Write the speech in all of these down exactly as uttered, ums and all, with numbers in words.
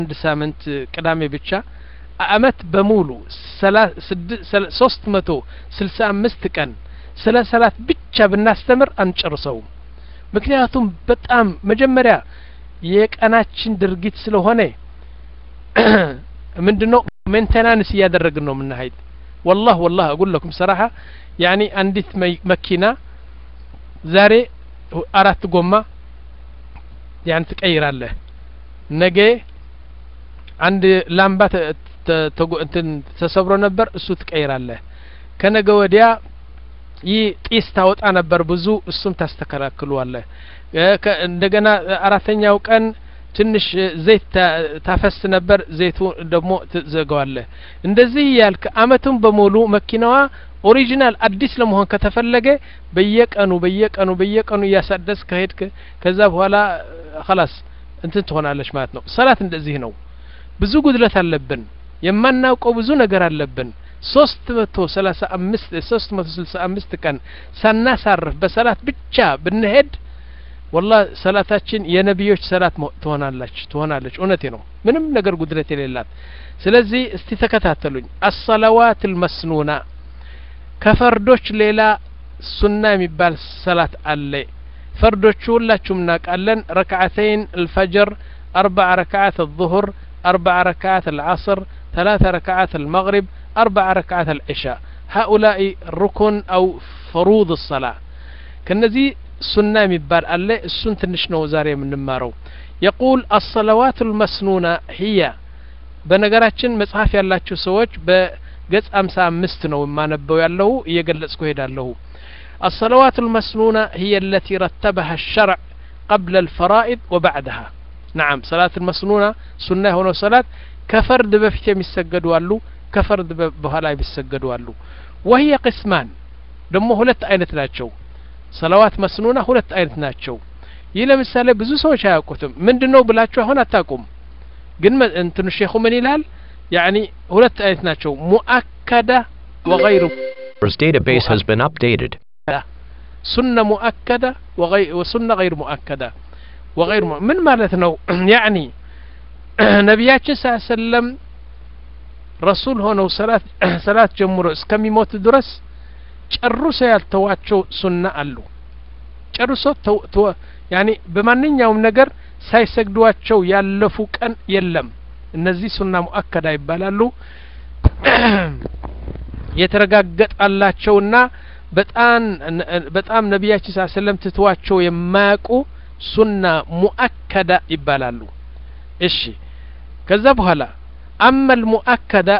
አንድ ሳምንት ቅዳሜ ብቻ አመት በሙሉ ሶስት መቶ ስልሳ አምስት ቀን ስለ ሰላት ብቻ ብናስተምር አንጨርሰው ምክንያቱም በጣም መጀመሪያ የቀናችን ድርጊት ስለሆነ ምንድነው ሜንቴናንስ ያደረግን ነው ምንሀይድ والله والله اقول لكم صراحه يعني አንዲት መኪና ዛሬ አራት ጎማ ያን ትቀይራለህ ነገ አንድ ላምባ እንትን ተሰብሮ ነበር እሱ ትቀይራለህ ከነገ ወዲያ ይጢስ ታወጣ ነበር ብዙ እሱም ታስተካክለዋለህ እንደገና አራተኛው ቀን ትንሽ ዘይት ታፈስ ነበር ዘይቱ ደግሞ ትዘጋዋለህ እንደዚህ ያልክ አመቱን በሙሉ መኪናዋ ኦሪጂናል አዲስ ለመሆን ከተፈለገ በየቀኑ በየቀኑ በየቀኑ ያሳደስ ከሄድክ ከዛ በኋላ خلاص እንትን ትሆናለች ማለት ነው ሰላት እንደዚህ ነው ብዙ ጉድለት አለብን የማናውቀው ብዙ ነገር አለብን ሶስት መቶ ሰላሳ አምስት ሶስት መቶ ስልሳ አምስት ቀን ሳናሳርፍ በሰላት ብቻ ብንሄድ والله ሰላታችን የነብዮች ሰላት ትሆናለች ትሆናለች እውነቴ ነው ምንም ነገር ጉድለት የሌላት ስለዚህ እስቲ ተከታተሉኝ الصلوات المسنونة ከፈርዶች ሌላ ሱና የሚባል ሰላት አለ ፈርዶቹ ሁላችሁም እናውቃለን ركعتين الفجر اربع ركعات الظهر اربع ركعات العصر ثلاث ركعات المغرب اربع ركعات العشاء هؤلاء ركن او فروض الصلاة كنذي سنة مبال الله السنة تنشنو زاري من نمارو يقول الصلوات المسنونة هي بنقراتشن مصحف يالاتشو سوچ بقص امسا مستنو ما نبو يالله يقلسكو هيدالله الصلوات المسنونة هي التي رتبها الشرع قبل الفرائض وبعدها نعم صلاة المسنونة سنة هنا صلاة كفرد بفتي يسجدوا له كفرد بهلا يسجدوا له وهي قسمان دمو ሁለት አይነት ናቸው صلوات مسنونة ሁለት አይነት ናቸው ይህ ለምሳሌ ብዙ ሰዎች አያውቁትም ምንድነው ብላችሁ አሁን አታውቁም ግን እንትኑ ሼኹ ምን ይላል يعني ሁለት አይነት ናቸው مؤكدة وغير This database has been updated سنة مؤكدة وغير وسنة غير مؤكدة وغير م... من معناته يعني ነብያችን ሰለላሁ ዐለይሂ ወሰለም ረሱል ሆነው ሰላት ሰላት ጀምሮ እስከሚሞት ድረስ ጨርሶ ያልተዋቸው ሱና አሉ ጨርሶ ተው ያኒ በማንኛውም ነገር ሳይሰግዷቸው ያለፉ ቀን የለም እነዚህ ሱና ሙአከዳ ይባላሉ የተረጋገጠላቸውና በጣም በጣም ነብያችን ሰለላሁ ዐለይሂ ወሰለም ትተዋቸው የማያውቁ ሱና ሙአከዳ ይባላሉ እሺ ከዛ በኋላ اما المؤكده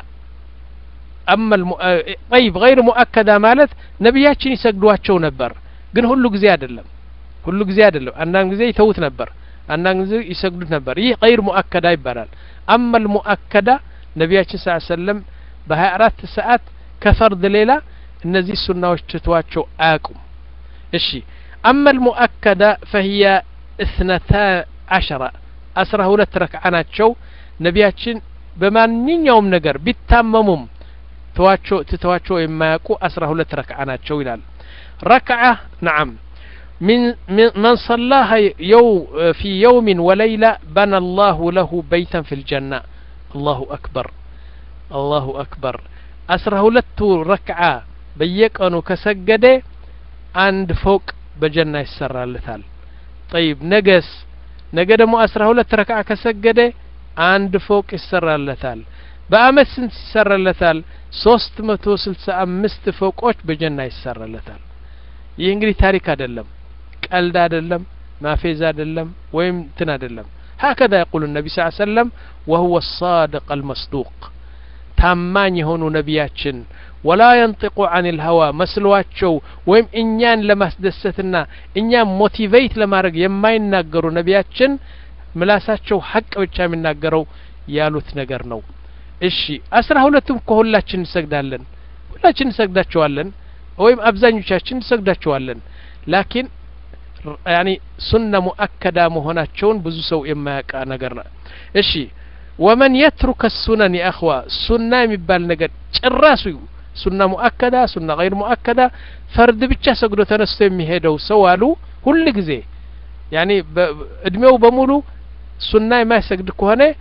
اما الم... طيب غير مؤكده ማለት ነብያችን ይሰግዷቸው ነበር ግን ሁሉ ጊዜ አይደለም ሁሉ ጊዜ አይደለም አንዳንድ ጊዜ ይተውት ነበር አንዳንድ ጊዜ ይሰግዱት ነበር ይህ غير مؤكده ይባላል اما المؤكده ነብያችን ሰለላሁ ዐለይሂ ወሰለም በ24 ሰዓት ከፈርድ ሌላ እነዚህ ሱናዎች ትተዋቸው አያውቁም እሺ اما المؤكده فهي اثنتا عشرة አስራ ሁለት ረክዓ ናቸው ነብያችን በማንኛውም ነገር ቢታመሙም ተዋቸው ትተዋቸው የማያውቁ አስራ ሁለት ረክዓ ናቸው ይላል ركعة نعم من من صلاها يوم في يوم وليلة بنى الله له بيتا في الجنة الله أكبر الله أكبر አስራ ሁለት ረክዓ በየቀኑ ከሰገደ አንድ ፎቅ በጀና ይሰራለታል طيب ነገስ ነገ ደግሞ አስራ ሁለት ረክዓ ከሰገደ አንድ ፎቅ ይሰራለታል በአመት ስንት ይሰራለታል ሶስት መቶ ስልሳ አምስት ፎቆች በጀና ይሰራለታል ይህ እንግዲህ ታሪክ አይደለም ቀልድ አይደለም ማፌዝ አይደለም ወይም እንትን አይደለም هكذا يقول النبي صلى الله عليه وسلم وهو الصادق المصدوق ታማኝ የሆኑ ነብያችን ولا ينطق عن الهوى መስሏቸው ወይም እኛን ለማስደሰትና እኛን ሞቲቬት ለማድረግ የማይናገሩ ነብያችን ምላሳቸው ሐቅ ብቻ የሚናገረው ያሉት ነገር ነው እሺ አስራ ሁለቱም ከሁላችን እንሰግዳለን ሁላችን እንሰግዳቸዋለን ወይም አብዛኞቻችን እንሰግዳቸዋለን ላኪን يعني سنة مؤكدة መሆናቸውን ብዙ ሰው የማያውቅ ነገር ነው እሺ ومن يترك السنن يا اخوة سنة የሚባል ነገር ጭራሱ سنة مؤكدة سنة غير مؤكدة فرد ብቻ ሰግዶ ተነስቶ የሚሄደው ሰው አሉ ሁሉ ጊዜ يعني እድሜው በሙሉ ሱና የማይሰግድ ከሆነ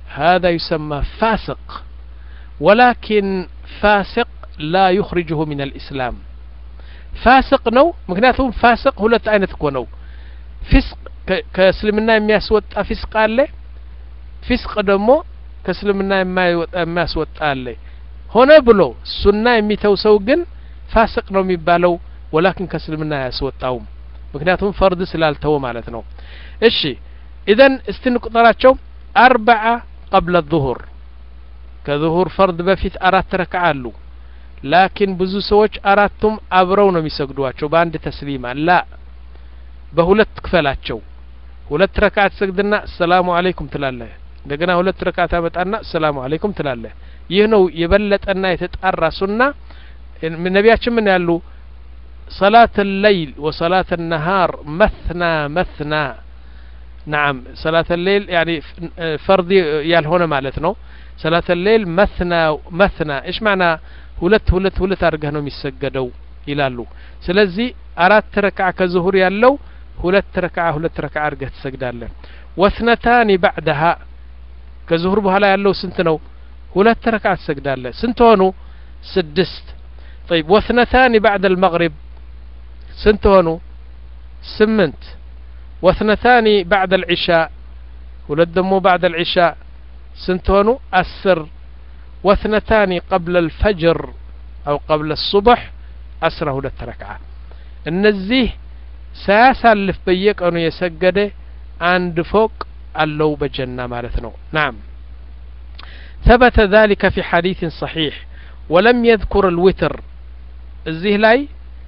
هذا يسمى فاسق ولكن فاسق لا يخرجه من الإسلام فاسق نو مكنياتهم فاسق ሁለት አይነት እኮ ነው ፊስቅ ከእስልምና የሚያስወጣ ፊስቅ አለ ፊስቅ ደግሞ ከእስልምና የማይወጣ የሚያስወጣ አለ ሆነ ብሎ ሱና የሚተው ሰው ግን ፋስቅ ነው የሚባለው ወላኪን ከእስልምና ያስወጣው ምክንያቱም ፈርድ ስላልተው ማለት ነው እሺ اذا استنقطራቸው أربعة قبل الظهر كظهور فرض በፊት አራት ረክዓ አሉ ላኪን ብዙ ሰዎች አራቱም አብረው ነው የሚሰግዱዋቸው በአንድ ተስሊማ ላ በሁለት ክፈላቸው ሁለት ረክዓ ትሰግድና ሰላም አለይኩም ትላለህ እንደገና ሁለት ረክዓ ታመጣና ሰላም አለይኩም ትላለህ ይህ ነው የበለጠና የተጣራ ሱና ነብያችን ምን ያሉ صلاة الليل وصلاة النهار مثنى مثنى نعم صلاة الليل يعني فرض ያልሆነ ማለት ነው صلاة الليل مثنى مثنى ايش معنى ሁለት ሁለት ሁለት አርገህ ነው የሚሰገደው ይላሉ ስለዚህ አራት ረክዓ ከዙሁር ያለው ሁለት ረክዓ ሁለት ረክዓ አርገህ ትሰግዳለህ واثنتان بعدها ከዙሁር በኋላ ያለው ስንት ነው ሁለት ረክዓ ትሰግዳለህ ስንት ሆኑ ስድስት طيب واثنتان بعد المغرب ስንት ሆኑ ስምንት واثنتان بعد العشاء ሁለት ደግሞ بعد العشاء ስንት ሆኑ አስር واثنتان قبل الفجر أو قبل الصبح أسره ሁለት ረክዓ እነዚህ ሳያሳልፍ በየቀኑ የሰገደ አንድ ፎቅ አለው በጀና ማለት ነው نعم ثبت ذلك في حديث صحيح ولم يذكر الوتر እዚህ ላይ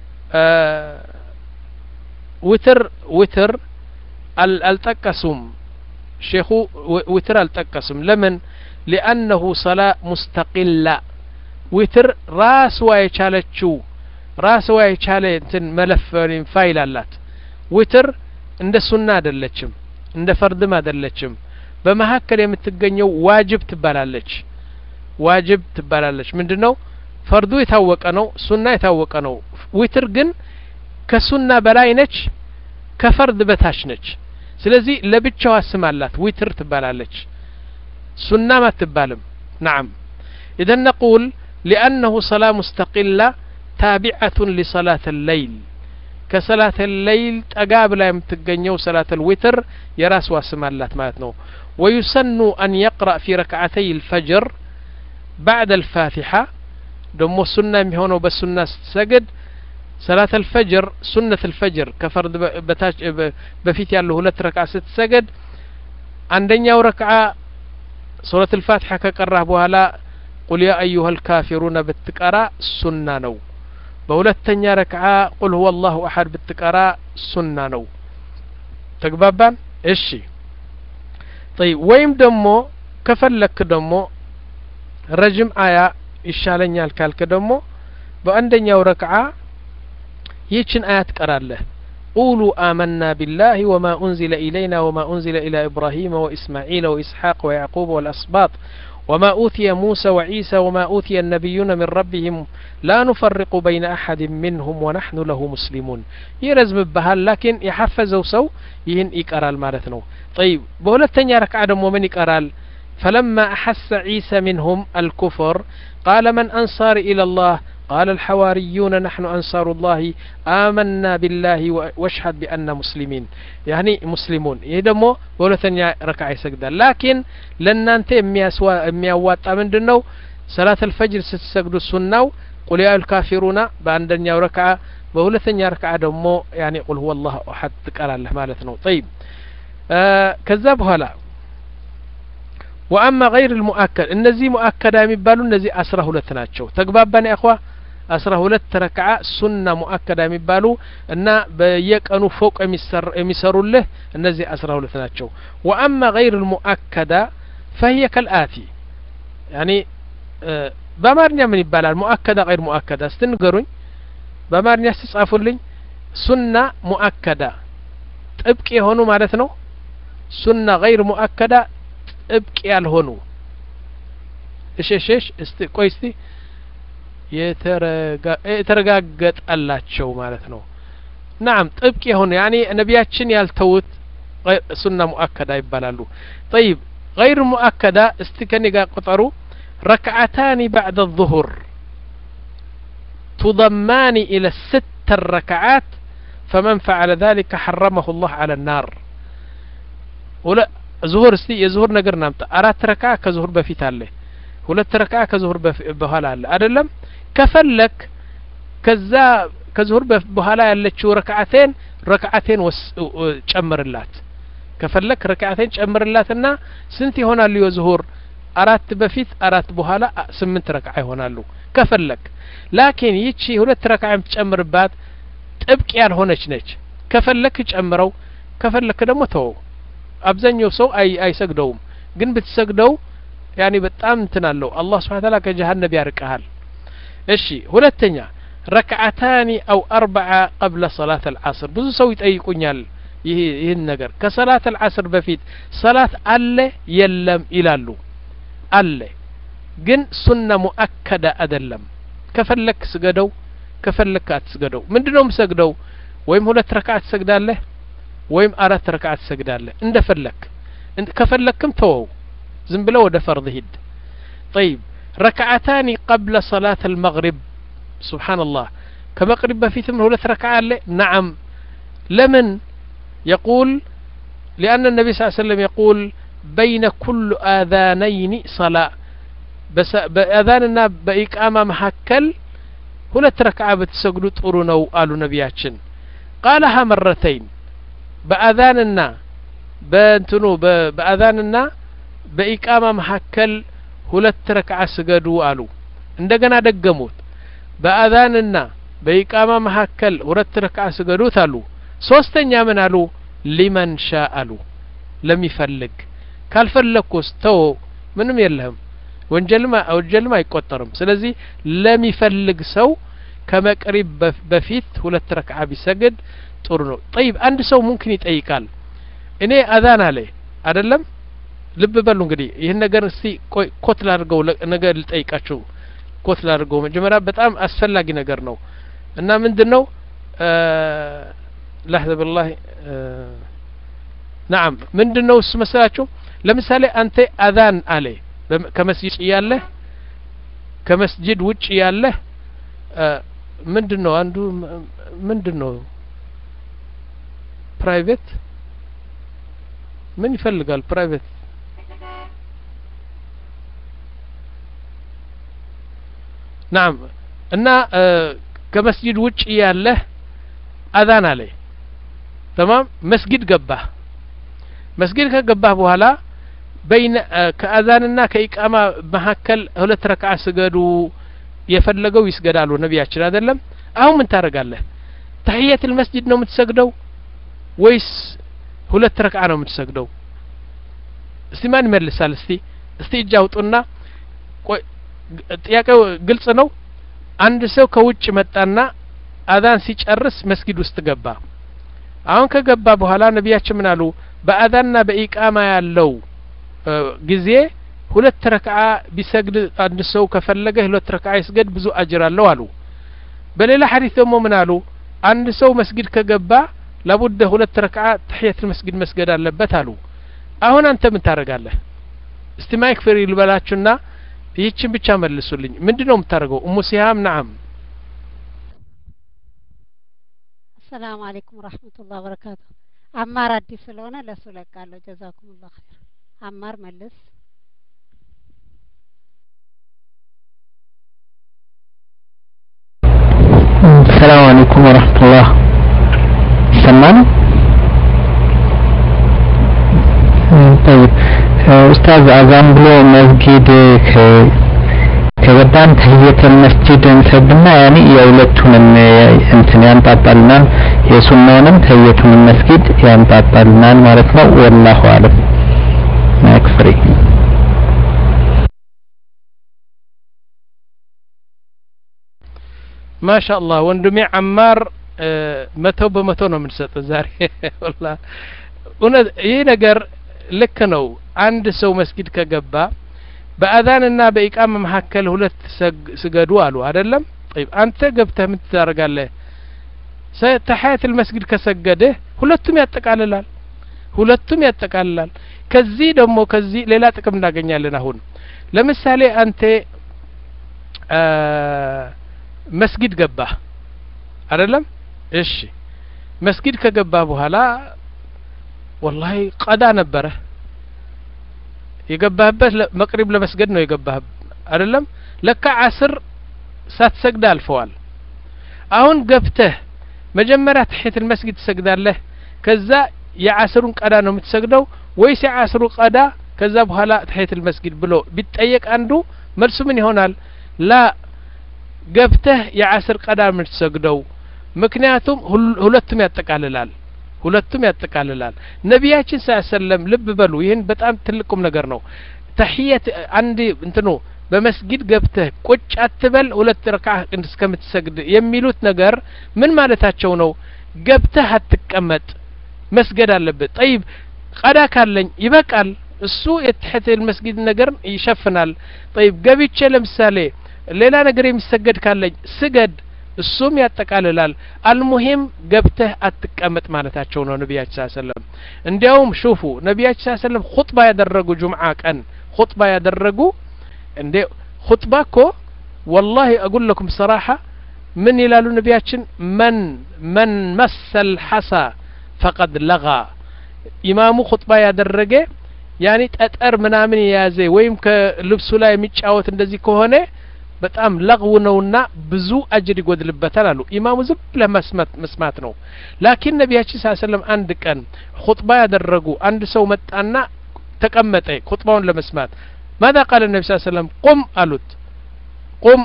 وتر وتر التقسم شيخو وتر التقسم لمن لأنه صلاة مستقلة وتر راس ويشالتشو راس ويشاله انتن ملف فايل اللات وتر عند السنة دلتشم عند فرد ما دلتشم بمهاكل يمتقنيو واجب تبالالش واجب تبالالش من دنو فردو يتوق انو سنة يتوق انو وتر جن كسنة بلاينش كفرد بتاشنش سلازي لبتشوا اسمالات وتر تبالالش سنة ما تبالم نعم إذا نقول لأنه صلاة مستقلة تابعة لصلاة الليل كصلاة الليل تقابل يمتقنيو صلاة الوتر يراس واسمالات ماتنو ويسن أن يقرأ في ركعتي الفجر بعد الفاتحة دمو السنة مهونو بالسنة سجد صلاة الفجر سنة الفجر كفرد بتاج بفيت يالله هلت ركعة ست سجد عندنا ركعة سورة الفاتحة كقرأ بوهلا قل يا أيها الكافرون بالتقراء سنة نو بولتنيا ركعة قل هو الله أحد بالتقراء سنة نو تقبابان إيشي طيب ويم دمو كفلك دمو رجم آية إشالنيا الكالك دمو بأندنيا ركعة يتشن آيات قرأ له قولوا آمنا بالله وما أنزل إلينا وما أنزل إلى إبراهيم وإسماعيل وإسحاق ويعقوب والأسباط وما أوتي موسى وعيسى وما أوتي النبيون من ربهم لا نفرق بين أحد منهم ونحن له مسلمون يرزم بهال لكن يحفزوا سو يهن إكرال مالتنو طيب بولتنيا ركعة دمو من إكرال فلما أحس عيسى منهم الكفر قال من أنصار إلى الله قال الحواريون نحن أنصار الله آمنا بالله واشهد بأن مسلمين يعني مسلمون يدمو ولثنيا ركعة سجدة لكن لن أنت ميوات من دنو صلاة الفجر ستسجدوا السنة قل يا الكافرون بأندنيا ركعة بولثنيا ركعة دمو يعني قل هو الله أحد قال الله مالتنا طيب آه كذاب هلا وأما غير المؤكد النزي مؤكد يمبالو النزي أسره لتناتشو تقبابني أخوة أسره لتركعة سنة مؤكدة يمبالو أن بيقنو فوق يمسر له النزي أسره لتناتشو وأما غير المؤكدة فهي كالآتي يعني أه بمارنيا من يبالا المؤكدة غير مؤكدة استنقرون بمارنيا استسعفوا لي سنة مؤكدة تبكي هونو مالتنو سنة غير مؤكدة ابكي الهونو ايش ايش ايش است كويستي يترغاغط አላቸው ማለት ነው نعم طبقي هون يعني نبياتችን ያልተውት سنة مؤكدة ይባላሉ طيب غير مؤكدة استكني قطروا ركعتان بعد الظهر تضمان إلى الست الركعات فمن فعل ذلك حرمه الله على النار ولا ظهر استي يظهر نجر نامت أرات ركعة كظهر بفيت عليه ሁለት ረካዓ ከዙሁር በኋላ አለ አይደለም ከፈለክ ከዛ ከዙሁር በኋላ ያለችው ረካዓቴን ረካዓቴን ጨምርላት ከፈለክ ረካዓቴን ጨምርላትና ስንት ይሆናል የዙሁር አራት በፊት አራት በኋላ ስምንት ረካዓ ይሆናሉ ከፈለክ ላኪን ይቺ ሁለት ረካዓ ጨምርባት ጥብቅ ያልሆነች ነች ከፈለክ ጨምረው ከፈለክ ደግሞ ተው አብዛኛው ሰው አይ አይሰግደውም ግን ብትሰግደው يعني በጣም እንትናለው አላህ Subhanahu Wa Ta'ala ከጀሃነም ያርቀሃል እሺ ሁለተኛ ركعتان او اربعه قبل صلاه العصر ብዙ ሰው ይጠይቁኛል ይሄ ይሄን ነገር ከሰላት العصر በፊት ሰላት አለ የለም ይላሉ አለ ግን ሱና ሙአከዳ አይደለም ከፈለክ ስገደው ከፈለክ አትስገደው ምንድነው መስገደው ወይም ሁለት ረካዓት ትሰግዳለህ ወይም አራት ረካዓት ትሰግዳለህ እንደፈለክ ከፈለክም ተወው زم بلا ودا فرض هيد طيب ركعتان قبل صلاة المغرب سبحان الله كمغرب في ثمن ولا ركعة نعم لمن يقول لأن النبي صلى الله عليه وسلم يقول بين كل آذانين صلاة بس بأذاننا بإقامة محكل ولا ركعة بتسجدوا تقولوا قالوا نبياتشن قالها مرتين بأذاننا بنتنو بأذاننا በኢቃማ መሐከል ሁለት ረክዓ ስገዱ አሉ እንደገና ደገሙት በአዛንና በኢቃማ መሐከል ሁለት ረክዓ ስገዱት አሉ ሶስተኛ ምን አሉ ሊመን ሻአሉ ለሚፈልግ ካልፈለኩስ ተው ምንም የለህም ወንጀልማ ወንጀልማ አይቆጠርም ስለዚህ ለሚፈልግ ሰው ከመቅሪብ በፊት ሁለት ረክዓ ቢሰግድ ጥሩ ነው طيب አንድ ሰው ممكن ይጠይቃል እኔ አዛን አለ አይደለም ልብ በሉ እንግዲህ ይሄን ነገር እስቲ ኮት ላድርገው ነገር ልጠይቃችሁ ኮት ላድርገው መጀመሪያ በጣም አስፈላጊ ነገር ነው እና ምንድነው لحظه بالله نعم ምንድነው እሱ መሰላችሁ ለምሳሌ አንተ አዛን አለ ከመስጂድ ያለ ከመስጂድ ውጭ ያለ ምንድነው አንዱ ምንድነው ፕራይቬት ምን ይፈልጋል ፕራይቬት نعم እና ከመስጂድ ውጭ ያለ አዛን አለ تمام መስጊድ ገባ መስጊድ ከገባ በኋላ በይነ ከአዛንና ከኢቃማ መሐከል ሁለት ረክዓ ስገዱ የፈለገው ይስገዳሉ ነብያችን አይደለም አሁን ምን ታረጋለህ ተህiyat المسجد ነው የምትሰግደው ወይስ ሁለት ረክዓ ነው የምትሰግደው እስቲ ማን ይመልሳል እስቲ እስቲ እጃውጡና ጥያቄው ግልጽ ነው አንድ ሰው ከውጭ መጣና አዛን ሲጨርስ መስጊድ ውስጥ ገባ አሁን ከገባ በኋላ ነብያችን ምን አሉ በአዛንና በኢቃማ ያለው ጊዜ ሁለት ረክዓ ቢሰግድ አንድ ሰው ከፈለገ ሁለት ረክዓ ይስገድ ብዙ አጅር አለው አሉ በሌላ ሐዲስ ደግሞ ምን አሉ አንድ ሰው መስጊድ ከገባ لابد ሁለት ረክዓ ተህiyat المسجد መስገድ አለበት አሉ አሁን አንተ ምን ታረጋለህ እስቲ ማይክ ፍሪ ልበላችሁና ይህችን ብቻ መልሱልኝ ምንድነው የምታረገው ኡሙ ሲሃም نعم السلام عليكم ورحمة الله وبركاته عمار አዲስ ስለሆነ ለሱ ለቃለሁ جزاكم الله خير عمار መልስ السلام عليكم ورحمة الله سمان طيب أستاذ أذان بلو مسجد كبدان تحية المسجد نسبنا يعني يولتون انتن ينطبلنا يسنونم تحية المسجد ينطبلنا مارتنا والله أعلم ما يكفري ما شاء الله وندمي عمار መቶ በመቶ ነው የምንሰጠው ዛሬ والله እና ይሄ ነገር ልክ ነው አንድ ሰው መስጊድ ከገባ በአዛንና በኢቃማ መሐከል ሁለት ስገዱ አሉ አይደለም طيب አንተ ገብተህ ምን ታደርጋለህ ተህiyat المسجد ከሰገደ ሁለቱም ያጠቃልላል ሁለቱም ያጠቃልላል ከዚህ ደግሞ ከዚህ ሌላ ጥቅም እናገኛለን አሁን ለምሳሌ አንተ መስጊድ ገባ አይደለም እሺ መስጊድ ከገባ በኋላ والله ቀዳ ነበረ የገባህበት መቅሪብ ለመስገድ ነው የገባህ አይደለም ለካ ዓስር ሳትሰግድ አልፈዋል አሁን ገብተህ መጀመሪያ ተህየት المسجد ትሰግዳለህ ከዛ የዓስሩን ቀዳ ነው የምትሰግደው ወይስ የዓስሩ ቀዳ ከዛ በኋላ ተህየት المسجد ብሎ ቢጠየቅ አንዱ መልሱ ምን ይሆናል ላ ገብተህ የዓስር ቀዳ የምትሰግደው ምክንያቱም ሁለቱም ያጠቃልላል ሁለቱም ያጠቃልላል ነብያችን ሰለላሁ ልብ በሉ ይሄን በጣም ትልቁም ነገር ነው ተህየት አንድ እንትኑ በመስጊድ ገብተህ ቁጭ አትበል ሁለት ረካዓ እስከምትሰግድ የሚሉት ነገር ምን ማለታቸው ነው ገብተህ አትቀመጥ መስገድ አለበት طيب ቀዳ ካለኝ ይበቃል እሱ የተህየት المسجد ነገር ይሸፍናል طيب ገብቼ ለምሳሌ ሌላ ነገር የሚሰገድ ካለኝ ስገድ እሱም ያጠቃልላል አልሙሂም ገብተህ አትቀመጥ ማለታቸው ነው ነብያችን ሰለላሁ እንዲያውም ሹፉ ነብያችን ሰለላሁ ኹጥባ ያደረጉ ጁምዓ ቀን ኹጥባ ያደረጉ እንደ ኹጥባ እኮ والله اقول لكم صراحه من ይላሉ ነብያችን من من مس الحصى فقد لغى ኢማሙ ኹጥባ ያደረገ ያኒ ጠጠር ምናምን ያዘ ወይም ከልብሱ ላይ የሚጫወት እንደዚህ ከሆነ በጣም ለغው ነውና ብዙ አጅር ይጎድልበታል አሉ ኢማሙ ዝም ለመስማት መስማት ነው ላኪን ነብያችን ሰለላሁ አንድ ቀን ኹጥባ ያደረጉ አንድ ሰው መጣና ተቀመጠ ኹጥባውን ለመስማት ماذا قال النبي صلى الله عليه وسلم قم قالت قم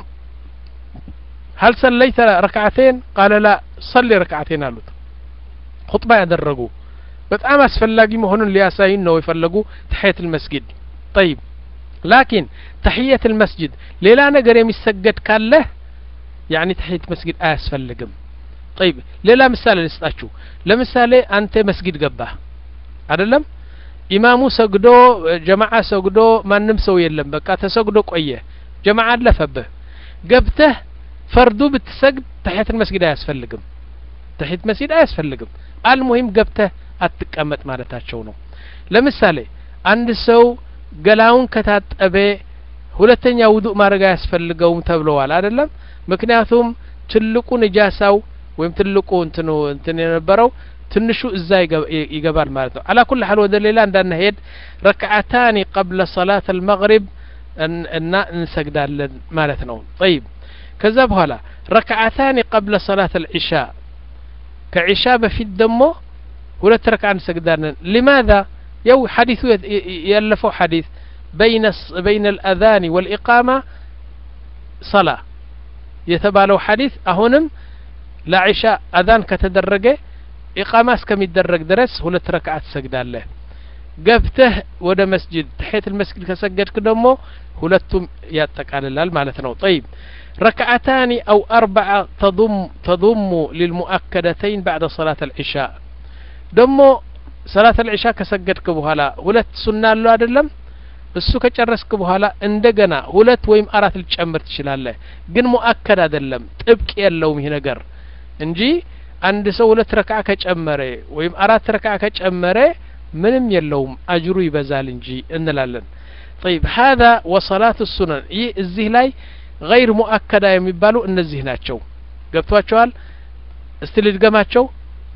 هل صليت ركعتين قال لا صلي ركعتين قالت خطبه ያደረጉ በጣም አስፈላጊ መሆኑን ሊያሳይን ነው ይፈልጉ ተህየት المسجد طيب لكن تحية المسجد ሌላ ነገር የሚሰገድ ካለ يعني تحية المسجد አያስፈልግም طيب ሌላ ምሳሌ ልስጣችሁ ለምሳሌ አንተ መስጊድ ገባህ አይደለም ኢማሙ ሰግዶ ጀማዓ ሰግዶ ማንም ሰው የለም በቃ ተሰግዶ ቆየ ጀማዓ አለፈብህ ገብተህ ፈርዱ ብትሰግድ ተህየት المسجد አያስፈልግም ተህየት المسجد አያስፈልግም አልሙሂም ገብተህ አትቀመጥ ማለታቸው ነው ለምሳሌ አንድ ሰው ገላውን ከታጠበ ሁለተኛ ውዱእ ማድረግ ያስፈልገውም ተብለዋል አይደለም ምክንያቱም ትልቁ ንጃሳው ወይም ትልቁ እንትኑ እንትን የነበረው ትንሹ እዛ ይገባል ማለት ነው على كل حال ወደ ሌላ እንዳንሄድ ረክዓታኒ قبل صلاه المغرب እና እንሰግዳለን ማለት ነው طيب ከዛ በኋላ ረክዓታኒ قبل صلاه العشاء ከዒሻ በፊት ደግሞ ሁለት ረክዓ እንሰግዳለን لماذا يو حديث يلفو حديث بين بين الأذان والإقامة صلاة يتبالو حديث أهونم لا عشاء أذان كتدرجه إقامة كم يتدرج درس هو لتركعت سجد الله قبته ودا مسجد تحية المسجد كسجد كدمو هلتم ياتك على الله معناتنا طيب ركعتان أو أربعة تضم تضم للمؤكدتين بعد صلاة العشاء دمو صلاة العشاء كسجدك بوهلا ሁለት ሱና አለው አይደለም እሱ ከጨረስክ በኋላ እንደገና ሁለት ወይም አራት ልጨምር ትችላለህ ግን ሙአከድ አይደለም ጥብቅ የለውም ይሄ ነገር እንጂ አንድ ሰው ሁለት ረክዓ ከጨመረ ወይም አራት ረክዓ ከጨመረ ምንም የለውም አጅሩ ይበዛል እንጂ እንላለን طيب هذا وصلاه السنن ይህ እዚህ ላይ غير مؤكده የሚባሉ እነዚህ ናቸው ገብቷቸዋል እስቲ ልድገማቸው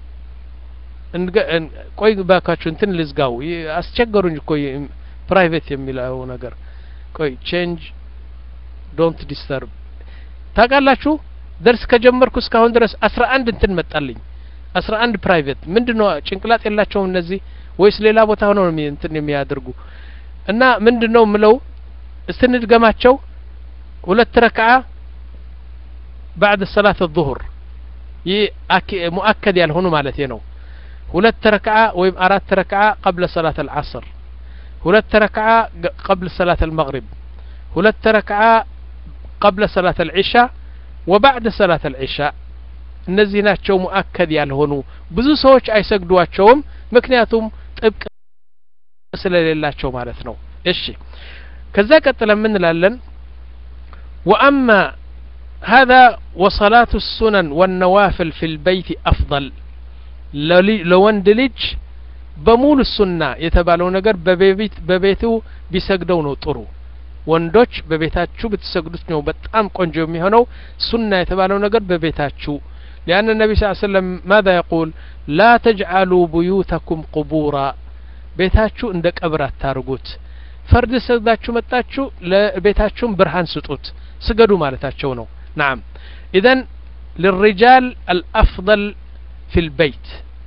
ቆይ ባካችሁ እንትን ልዝጋው አስቸገሩኝ እኮ ፕራይቬት የሚለው ነገር ቆይ ቼንጅ ዶንት ዲስተርብ ታውቃላችሁ ደርስ ከጀመርኩ እስካሁን ድረስ አስራ አንድ እንትን መጣልኝ አስራ አንድ ፕራይቬት ምንድነው ጭንቅላት የላቸው እነዚህ ወይስ ሌላ ቦታ ሆነው እንትን የሚያደርጉ እና ምንድነው ምለው እስንድገማቸው ሁለት ረክዓ بعد صلاه الظهر ይህ ሙአከድ ያልሆኑ ማለት ነው ሁለት ረክዓ ወይም አራት ረክዓ قبل صلاه العصر ሁለት ረክዓ قبل صلاه المغرب ሁለት ረክዓ قبل صلاه العشاء وبعد صلاه العشاء እነዚህ ናቸው ሙአከድ ያልሆኑ ብዙ ሰዎች አይሰግዷቸውም ምክንያቱም ጥብቅ ስለሌላቸው ማለት ነው እሺ ከዛ ቀጥለን ምን እንላለን واما هذا وصلاه السنن والنوافل في البيت افضل لو وند لج በሙሉ ሱና የተባለው ነገር በቤት በቤቱ ቢሰግደው ነው ጥሩ ወንዶች በቤታችሁ ብትሰግዱት ነው በጣም ቆንጆ የሚሆነው ሱና የተባለው ነገር በቤታችሁ لأن النبي صلى الله عليه وسلم ماذا يقول لا تجعلوا بيوتكم قبورا ቤታችሁ እንደ ቀብር አታርጉት فرد ሰግዳችሁ መጣችሁ ለቤታችሁም ብርሃን ስጡት ስገዱ ማለታቸው ነው نعم اذا للرجال الأفضل في البيت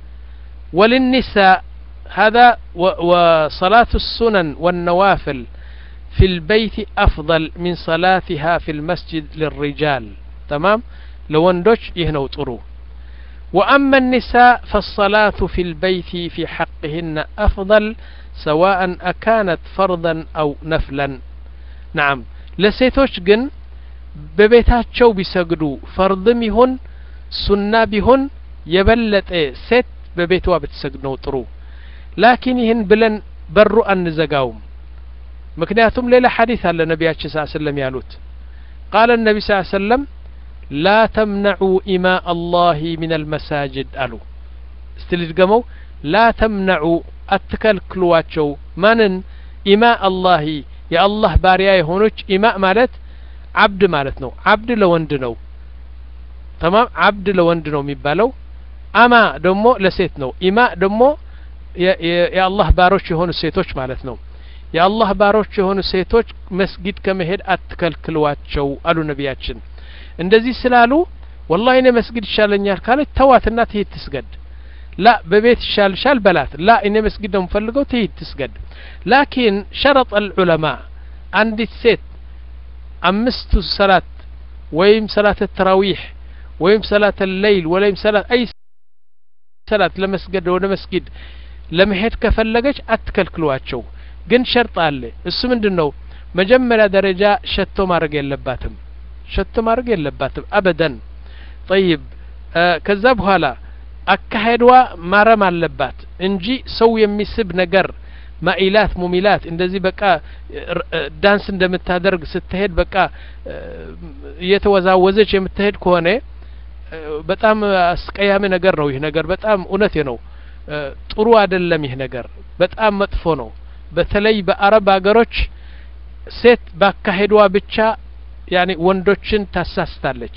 وللنساء هذا وصلاة السنن والنوافل في البيت أفضل من صلاتها في المسجد للرجال تمام لوندوش يهنو طرو وأما النساء فالصلاة في البيت في حقهن أفضل سواء أكانت فرضا أو نفلا نعم لسيتوش جن ببيتاتشو بيسجدوا فرض بيهن سنة بيهن يبلت ايه ست ببيتوا بتسجدوا طرو لكن يهن بلن برو أن زقاوم مكنياتهم ليلة حديث على النبي صلى الله عليه وسلم يالوت قال النبي صلى الله عليه وسلم لا تمنعوا إماء الله من المساجد قالوا استلجموا لا تمنعوا أتكلكلواتشو منن إماء الله يا الله باريا يهونوش إماء مالت عبد مالت نو عبد لوند نو تمام عبد لوند نو ميبالو أما دمو لسيت نو إماء دمو يا, يا, يا الله باروش يهونو سيتوش مالت نو يا الله باروش يهونو سيتوش مسجد كمهد أتكلكلواتشو قالوا نبياتشن እንደዚህ ስላሉ والله እኔ መስጊድ ይሻለኛል ካለች ተዋትና ትሄድ ትስገድ لا በቤት ይሻልሻል በላት لا እኔ መስጊድ ነው የምፈልገው ትሄድ ትስገድ لكن شرط العلماء አንዲት ሴት አምስቱ ሰላት ወይም ሰላት التراويح ወይም ሰላት الليل ወይም ሰላት አይ ሰላት ለመስገድ ወደ መስጊድ ለመሄድ ከፈለገች አትከልክሏቸው ግን ሸርጥ አለ እሱ ምንድነው መጀመሪያ ደረጃ ሸቶ ማድረግ የለባትም ሸቶ ማድረግ የለባትም አበደን طيب ከዛ በኋላ አካሄዷ ማረም አለባት እንጂ ሰው የሚስብ ነገር ማኢላት ሙሚላት እንደዚህ በቃ ዳንስ እንደምታደርግ ስትሄድ በቃ እየተወዛወዘች የምትሄድ ከሆነ በጣም አስቀያሚ ነገር ነው ይህ ነገር በጣም እውነቴ ነው ጥሩ አይደለም ይህ ነገር በጣም መጥፎ ነው በተለይ በአረብ ሀገሮች ሴት ባካሄዷ ብቻ يعني ወንዶችን ታሳስታለች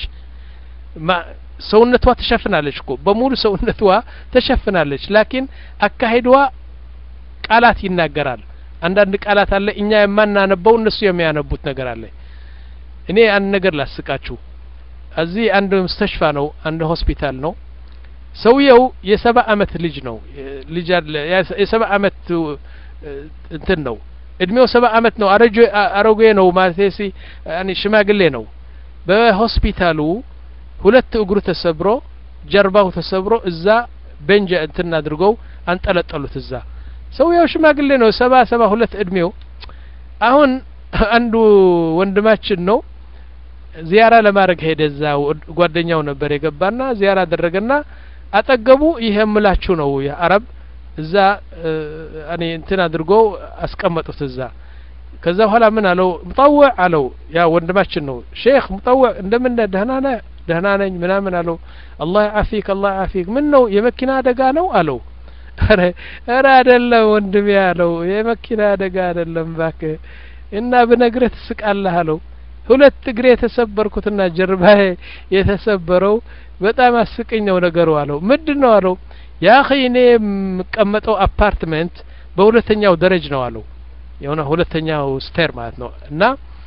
ሰውነቷ ተሸፍናለች እኮ በሙሉ ሰውነቷ ተሸፍናለች ላኪን አካሄዷ ቃላት ይናገራል አንዳንድ ቃላት አለ እኛ የማናነበው እነሱ የሚያነቡት ነገር አለ እኔ አንድ ነገር ላስቃችሁ እዚህ አንድ መስተሽፋ ነው አንድ ሆስፒታል ነው ሰውየው የሰባ አመት ልጅ ነው ልጅ የሰባ አመት እንትን ነው እድሜው ሰባ አመት ነው አረጆ አሮጌ ነው ማለት እሲ ያኒ ሽማግሌ ነው በሆስፒታሉ ሁለት እግሩ ተሰብሮ ጀርባው ተሰብሮ እዛ በእንጀ እንትን አድርገው አንጠለጠሉት እዛ ሰውየው ሽማግሌ ነው ሰባ ሰባ ሁለት እድሜው አሁን አንዱ ወንድማችን ነው ዚያራ ለማድረግ ሄደ እዛ ጓደኛው ነበር የገባና ዚያራ አደረገና አጠገቡ ይሄምላችሁ ነው የአረብ እዛ እኔ እንትን አድርገው አስቀመጡት እዛ ከዛ በኋላ ምን አለው ሙጣወዕ አለው ያ ወንድማችን ነው ሼክ ሙጣወዕ እንደምን ደህና ነህ ደህና ነኝ ምናምን አለው አላህ ያፊክ አላህ ያፊክ ምን ነው የመኪና አደጋ ነው አለው አረ አረ አይደለም ወንድሜ አለው የመኪና አደጋ አይደለም ባክህ እና በነግረህ ትስቃለህ አለው ሁለት እግሬ የተሰበርኩትና ጀርባዬ የተሰበረው በጣም አስቀኛው ነገሩ አለው ምንድነው አለው ያ ኸይኔ መቀመጠው አፓርትመንት በሁለተኛው ደረጃ ነው አለው የሆነ ሁለተኛው ስቴር ማለት ነው እና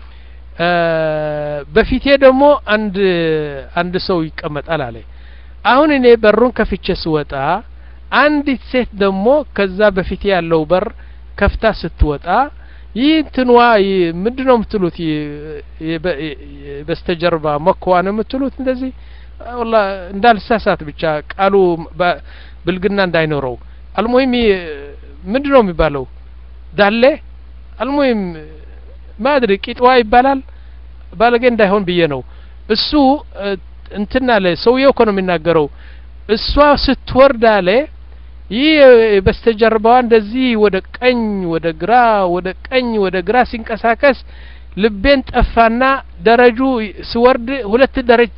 በፊቴ ደግሞ አንድ አንድ ሰው ይቀመጣል አለ አሁን እኔ በሩን ከፍቼ ስወጣ አንዲት ሴት ደግሞ ከዛ በፊቴ ያለው በር ከፍታ ስትወጣ ይንትንዋ ምንድነው የምትሉት በስተጀርባ መኳን የምትሉት እንደዚህ والله እንዳልሳሳት ብቻ ቃሉ ብልግና እንዳይኖረው አልሙሂም ምንድነው የሚባለው ዳለ አልሙሂም ማድሪ ቂጥዋ ይባላል ባለገ እንዳይሆን ብዬ ነው እሱ እንትና ላይ ሰውየው እኮ ነው የሚናገረው እሷ ስትወርድ አለ ይህ በስተጀርባዋ እንደዚህ ወደ ቀኝ ወደ ግራ ወደ ቀኝ ወደ ግራ ሲንቀሳቀስ ልቤን ጠፋና ደረጁ ሲወርድ ሁለት ደረጃ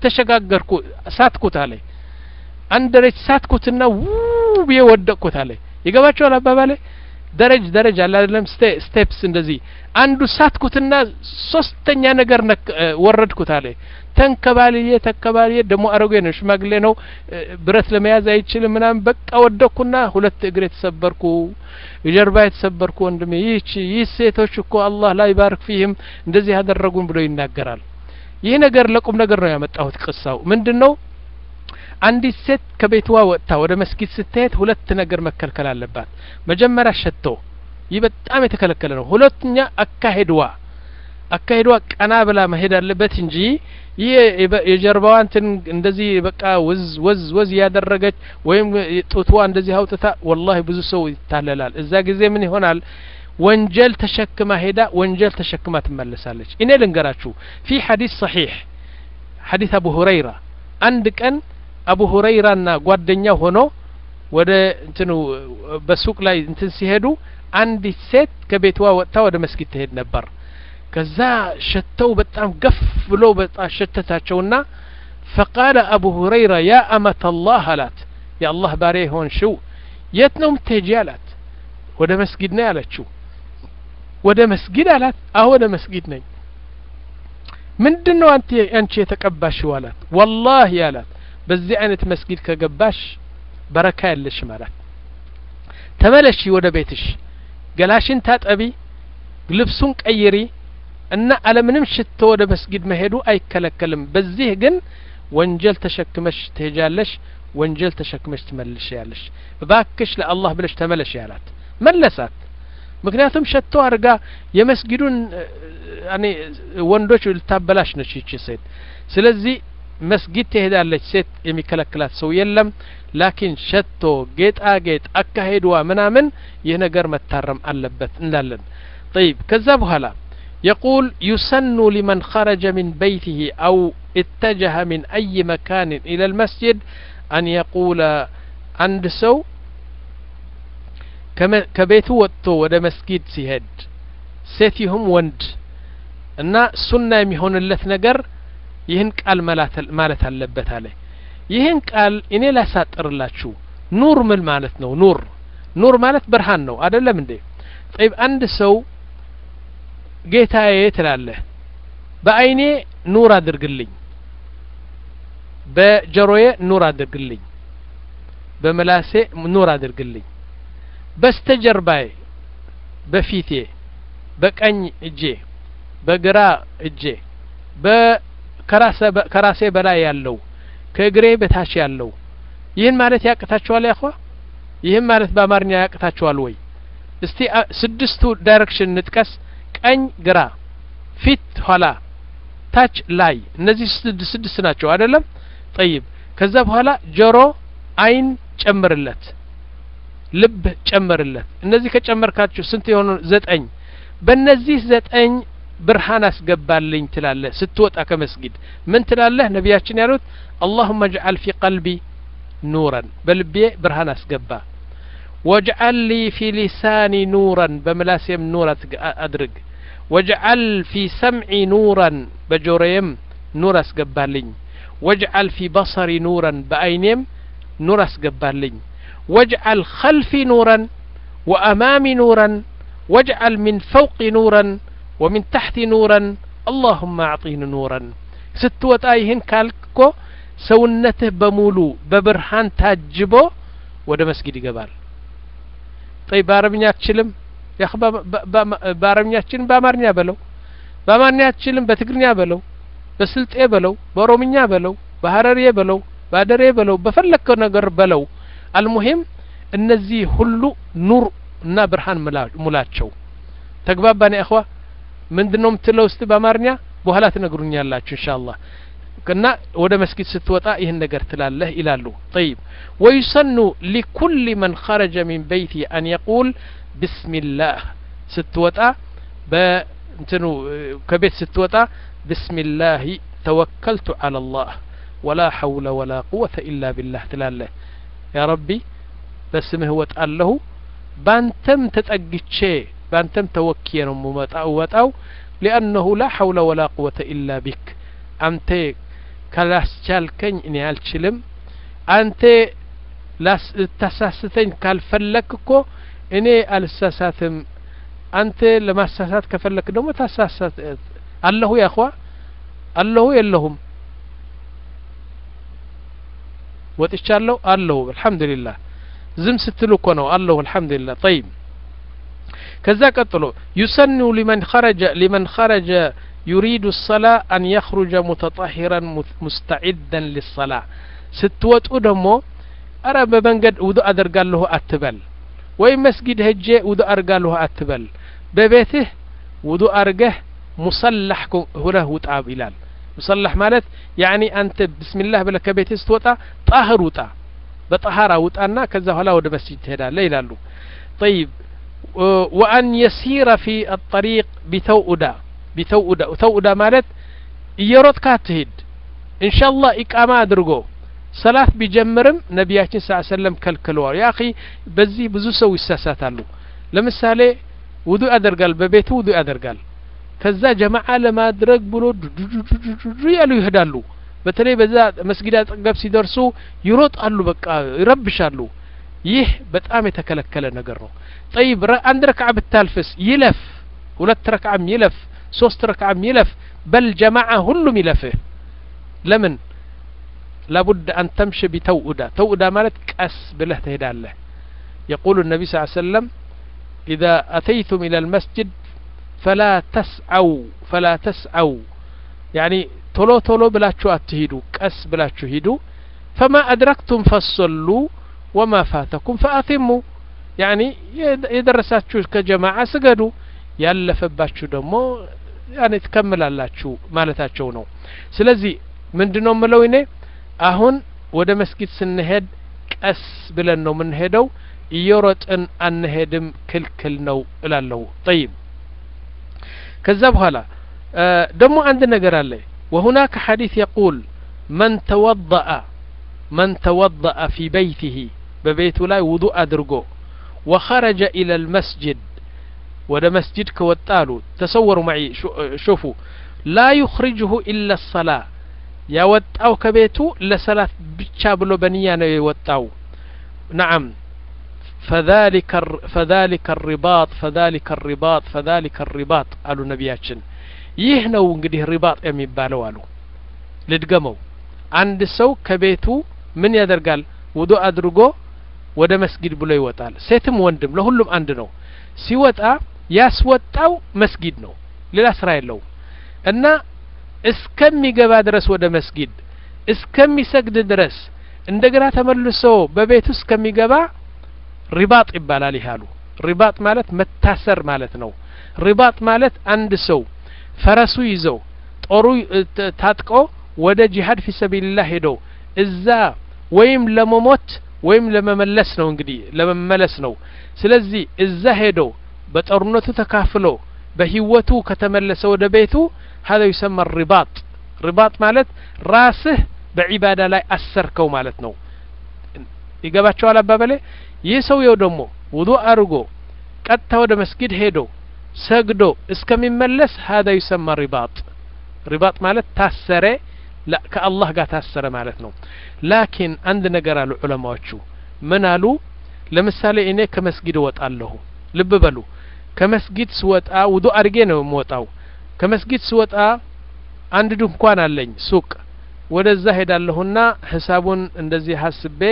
ተሸጋገርኩ ሳትኩት አለ አንድ ደረጃ ሳትኩትና ውብ የወደቅኩት አለ ይገባቸዋል አባባሌ ደረጃ ደረጃ አይደለም ስቴፕስ እንደዚህ አንዱ ሳትኩትና ሶስተኛ ነገር ወረድኩት አለ ተንከባልዬ ተከባልዬ ደሞ አረጋው ነው ሽማግሌ ነው ብረት ለመያዝ አይችልም ምናም በቃ ወደኩና ሁለት እግሬ ተሰበርኩ የጀርባ የተሰበርኩ ወንድሜ ይህች ይሴቶች እኮ አላህ ላይ ባርክ ፊህም እንደዚህ ያደረጉን ብሎ ይናገራል ይሄ ነገር ለቁም ነገር ነው ያመጣሁት ቅሳው ምንድነው አንዲት ሴት ከቤትዋ ወጣ ወደ መስጊድ ስትሄድ ሁለት ነገር መከልከል አለባት መጀመሪያ ሸቶ ይህ በጣም የተከለከለ ነው ሁለተኛ አካሄድዋ አካሄድዋ ቀና ብላ መሄድ አለበት እንጂ ይሄ የጀርባዋን እንደዚህ በቃ ወዝ ወዝ ወዝ ያደረገች ወይም ጡትዋ እንደዚህ አውጥታ والله ብዙ ሰው ይታለላል እዛ ጊዜ ምን ይሆናል ወንጀል ተሸክማ ሄዳ ወንጀል ተሸክማ ትመለሳለች እኔ ልንገራችሁ في حديث صحيح حديث ابو هريره አንድ ቀን አቡ ሁረይራና ጓደኛው ሆኖ ወደ እንትኑ በሱቅ ላይ እንትን ሲሄዱ አንዲት ሴት ከቤትዋ ወጣ ወደ መስጊድ ትሄድ ነበር ከዛ ሸተው በጣም ገፍ ብሎ በጣም ሸተታቸውና فقال ابو هريره يا امه الله አላት ያ አላህ ባሪያ ሆን شو የት ነው የምትሄጂ አላት ወደ መስጊድ ነው ያለችው ወደ መስጊድ አላት አዎ ወደ መስጊድ ነኝ ምንድነው አንተ አንቺ የተቀባሽው አላት والله አላት በዚህ አይነት መስጊድ ከገባሽ በረካ ያለሽ ማለት ተመለሺ ወደ ቤትሽ ገላሽን ታጠቢ ልብሱን ቀይሪ እና አለምንም ሽቶ ወደ መስጊድ መሄዱ አይከለከልም በዚህ ግን ወንጀል ተሸክመሽ ትሄጃለሽ ወንጀል ተሸክመሽ ትመለሻለሽ ባክሽ ለአላህ ብለሽ ተመለሽ ያላት መለሳት ምክንያቱም ሸቶ አርጋ የመስጊዱን ያኔ ወንዶች ልታበላሽ ነች እቺ ሴት ስለዚህ መስጊድ ትሄዳለች ሴት የሚከለክላት ሰው የለም ላኪን ሸቶ ጌጣጌጥ አካሄድዋ ምናምን ይህ ነገር መታረም አለበት እንላለን طيب ከዛ በኋላ يقول يسن لمن خرج من بيته أو اتجه من أي مكان إلى المسجد أن يقول عند سو كبيته وطو ودا مسجد سيهد سيتهم وند እና ሱና የሚሆንለት ነገር ይህን ቃል ማለት አለበት አለ ይህን ቃል እኔ ላሳጥርላችሁ ኑር ምን ማለት ነው ኑር ኑር ማለት ብርሃን ነው አይደለም እንዴ طيب አንድ ሰው ጌታዬ ትላለህ በአይኔ ኑር አድርግልኝ በጆሮዬ ኑር አድርግልኝ በመላሴ ኑር አድርግልኝ በስተጀርባዬ በፊቴ በቀኝ እጄ በግራ እጄ በከራሴ ከራሴ በላይ ያለው ከእግሬ በታች ያለው ይህን ማለት ያቅታችኋል ያخوا ይህን ማለት በአማርኛ ያቅታችኋል ወይ እስቲ ስድስቱ ዳይሬክሽን ንጥቀስ ቀኝ ግራ ፊት ኋላ ታች ላይ እነዚህ ስድስት ናቸው አይደለም طيب ከዛ በኋላ ጆሮ አይን ጨምርለት ልብ ጨምርለት እነዚህ ከጨመርካችሁ ስንት ይሆኑ ዘጠኝ በእነዚህ ዘጠኝ ብርሃን አስገባልኝ ትላለህ ስትወጣ ከመስጊድ ምን ትላለህ ነብያችን ያሉት اللهم اجعل في قلبي نورا بلبي برهان اسقبا واجعل لي في لساني نورا بملاسيم نورا ادرج واجعل في سمعي نورا بجوريم نور اسقبالين واجعل في بصري نورا بعينيم نور اسقبالين واجعل خلفي نورا وامامي نورا واجعل من فوقي نورا ومن تحتي نورا اللهم اعطيني نورا ستوتا يهن كالكو سونته بمولو ببرهان تاجبو ወደ መስጊድ ይገባል طيب በአረብኛ አትችልም ያخባ በአረብኛ አትችልም በአማርኛ በለው በአማርኛ አትችልም በትግርኛ በለው በስልጤ በለው በኦሮምኛ በለው በሐረሪዬ በለው ባደሬ በለው በፈለከው ነገር በለው አልሙሂም እነዚህ ሁሉ ኑር እና ብርሃን ሙላቸው ተግባባን ያخዋ ምንድነው የምትለው እስቲ በአማርኛ በኋላ ትነግሩኛላችሁ ኢንሻአላህ كنا ودا مسجد ستوطا ይህን ነገር ትላለህ ይላሉ طيب ويسن لكل من خرج من بيته أن يقول بسم الله ستوطا بنتنو كبيت ستوطا بسم الله توكلت على الله ولا حول ولا قوة إلا بالله تلاله يا ربي بسمه وتقاله بانتم تتأجتشي بانتم توكيا ومتاو لأنه لا حول ولا قوة إلا بك أنت كلاس شالكن إني ألشلم أنت ላስ ተሳስተኝ ካልፈለክ እኮ እኔ አልሳሳትም አንተ ለማሳሳት ከፈለክ ደግሞ ተሳሳት አለሁ ያ اخوا አለሁ የለሁም ወጥቻለሁ አለሁ አልহামዱሊላህ ዝም ስትሉ እኮ ነው አለሁ አልহামዱሊላህ طيب ከዛ ቀጥሎ يسن لمن خرج لمن خرج يريد الصلاة أن يخرج متطهرا مستعدا للصلاة ስትወጡ ደግሞ አረ በመንገድ ውዱእ አደርጋለሁ አትበል ወይ መስጊድ ሄጄ ውዱእ አርጋለሁ አትበል በቤትህ ውዱእ አርገህ ሙሰላህ ሁለህ ውጣ ይላል ሙሰላህ ማለት يعني አንተ ቢስሚላህ ብለህ ከቤትህ ስትወጣ ጣህር ውጣ በጣሃራ ውጣና ከዛ ኋላ ወደ መስጊድ ትሄዳለህ ይላሉ طيب وأن يسير في الطريق بتوؤدا بتوؤدا توؤدا ማለት እየሮጥክ አትሂድ إن شاء الله إقامة አድርጎ ሰላት ቢጀምርም ነብያችን ሰለላሁ ዐለይሂ ወሰለም ከልክለዋል ያ اخي በዚህ ብዙ ሰው ይሳሳታሉ ለምሳሌ ውዱእ ያደርጋል በቤቱ ውዱእ ያደርጋል ከዛ ጀማዓ ለማድረግ ብሎ ዱዱዱዱ ያሉ ይሄዳሉ በተለይ በዛ መስጊድ አጠገብ ሲደርሱ ይሮጣሉ በቃ ይረብሻሉ ይህ በጣም የተከለከለ ነገር ነው طيب አንድ ረክዓ ብታልፍስ ይለፍ ሁለት ረክዓም ይለፍ ሶስት ረክዓም ይለፍ በል ጀማዓ ሁሉም ይለፍህ ለምን لابد أن تمشي بتوؤدة توؤدة مالت كأس بله تهدالله يقول النبي صلى الله عليه وسلم إذا أتيتم إلى المسجد فلا تسعوا فلا تسعوا يعني تولو تولو بلا شو أتهدوا كأس بلا شو هدوا فما أدركتم فصلوا وما فاتكم فأتموا يعني يدرسات شو كجماعة سجدوا يالف باتشو دمو يعني تكمل الله شو مالتها شو نو سلزي من دنو ملوينه አሁን ወደ መስጊድ ስንሄድ ቀስ ብለን ነው ምን ሄደው እየሮጥን አንሄድም ክልክል ነው እላለሁ طيب ከዛ በኋላ ደግሞ አንድ ነገር አለ وهناك حديث يقول من توضأ من توضأ في بيته ببيته لا وضوء أدرجو وخرج إلى المسجد ወደ መስጂድ ከወጣሉ تصوروا معي شوفوا لا يخرجه إلا الصلاة ያወጣው ከቤቱ ለሰላት ብቻ ብሎ በንያ ነው የወጣው نعم فذلك فذلك الرباط فذلك الرباط فذلك الرباط አሉ ነብያችን ይህ ነው እንግዲህ ሪባጥ የሚባለው አሉ ልድገመው አንድ ሰው ከቤቱ ምን ያደርጋል ውዱእ አድርጎ ወደ መስጊድ ብሎ ይወጣል ሴትም ወንድም ለሁሉም አንድ ነው ሲወጣ ያስወጣው መስጊድ ነው ሌላ ስራ የለው እና እስከሚገባ ድረስ ወደ መስጊድ እስከሚሰግድ ድረስ እንደገና ተመልሶ በቤቱ እስከሚገባ ሪባጥ ይባላል ይላሉ ሪባጥ ማለት መታሰር ማለት ነው ሪባጥ ማለት አንድ ሰው ፈረሱ ይዘው ጦሩ ታጥቆ ወደ ጂሃድ في سبيل الله ሄዶ እዛ ወይም ለመሞት ወይም ለመመለስ ነው እንግዲህ ለመመለስ ነው ስለዚህ እዛ ሄዶ በጦርነቱ ተካፍሎ በህይወቱ ከተመለሰ ወደ ቤቱ هذا يسمى الرباط رباط ማለት ራስህ በዒባዳ ላይ አሰርከው ማለት ነው ይገባቸዋል አባባሌ ይህ ሰውየው ደግሞ ውዱእ አርጎ ቀጥታ ወደ መስጊድ ሄዶ ሰግዶ እስከሚመለስ هذا يسمى رباط رباط ማለት ታሰረ ከአላህ ጋር ታሰረ ማለት ነው ላኪን አንድ ነገር አሉ ዑለማዎቹ ምን አሉ ለምሳሌ እኔ ከመስጊድ ወጣለሁ ልብ በሉ ከመስጊድ ስወጣ ውዱእ አርጌ ነው የምወጣው ከመስጊድ ስወጣ አንድ ድንኳን አለኝ ሱቅ ወደዛ ሄዳለሁና ሂሳቡን እንደዚህ ሐስቤ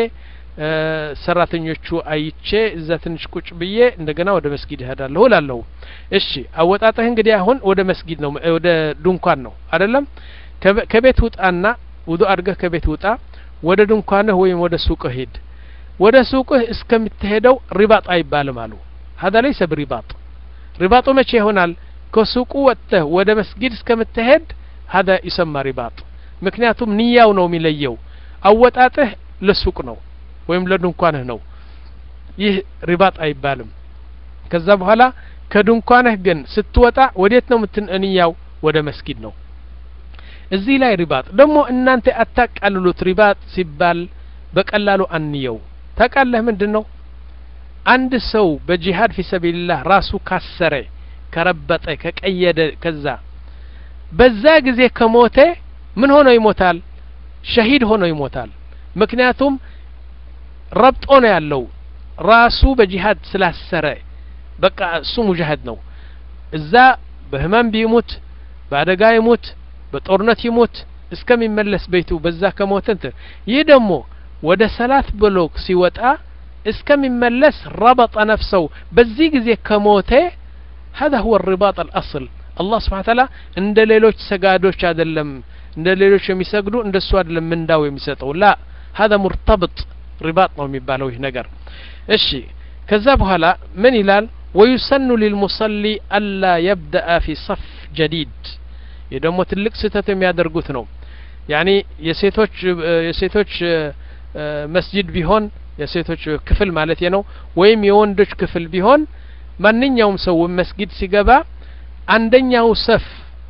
ሰራተኞቹ አይቼ እዛ ትንሽ ቁጭ ብዬ እንደገና ወደ መስጊድ ሄዳለሁ እላለሁ እሺ አወጣጣህ እንግዲህ አሁን ወደ መስጊድ ነው ወደ ድንኳን ነው አይደለም ከቤት ውጣና ውዱእ አድርገህ ከቤት ውጣ ወደ ድንኳንህ ወይም ወደ ሱቅህ ሄድ ወደ ሱቅህ እስከምትሄደው ሪባጥ አይባልም አሉ هذا ليس برباط رباط መቼ ይሆናል ከሱቁ ወጥተህ ወደ መስጊድ እስከምትሄድ هذا يسمى رباط ምክንያቱም ንያው ነው የሚለየው አወጣጥህ ለሱቅ ነው ወይም ለድንኳንህ ነው ይህ ሪባጥ አይባልም ከዛ በኋላ ከድንኳንህ ግን ስትወጣ ወዴት ነው የምትንያው ወደ መስጊድ ነው እዚህ ላይ ሪባጥ ደግሞ እናንተ አታቃልሉት ሪባጥ ሲባል በቀላሉ አንየው ታቃለህ ምንድነው አንድ ሰው በጂሃድ في سبيل الله ራሱ ካሰረ ከረበጠ ከቀየደ ከዛ በዛ ጊዜ ከሞተ ምን ሆኖ ይሞታል ሸሂድ ሆኖ ይሞታል ምክንያቱም ረብጦ ነው ያለው ራሱ በጂሃድ ስላሰረ በቃ እሱ ሙጃሂድ ነው እዛ በህመም ቢሞት በአደጋ ይሞት በጦርነት ይሞት እስከሚመለስ ቤቱ በዛ ከሞተንተ ይህ ደግሞ ወደ ሰላት ብሎክ ሲወጣ እስከሚመለስ ረበጠ ነፍሰው በዚህ ጊዜ ከሞተ هذا هو الرباط الأصل الله سبحانه وتعالى እንደ ሌሎች ሰጋዶች አይደለም እንደ ሌሎች የሚሰግዱ እንደሱ አይደለም ምንዳው የሚሰጠው لا هذا مرتبط رباط ነው የሚባለው ይህ ነገር እሺ ከዛ በኋላ ምን ይላል ويسن للمصلي ألا يبدأ في صف جديد يدمو تلك ستة የሚያደርጉት ነው يعني የሴቶች የሴቶች መስጂድ ቢሆን የሴቶች ክፍል ማለት ነው ወይም የወንዶች ክፍል ቢሆን ማንኛውም ሰው መስጊድ ሲገባ አንደኛው ሰፍ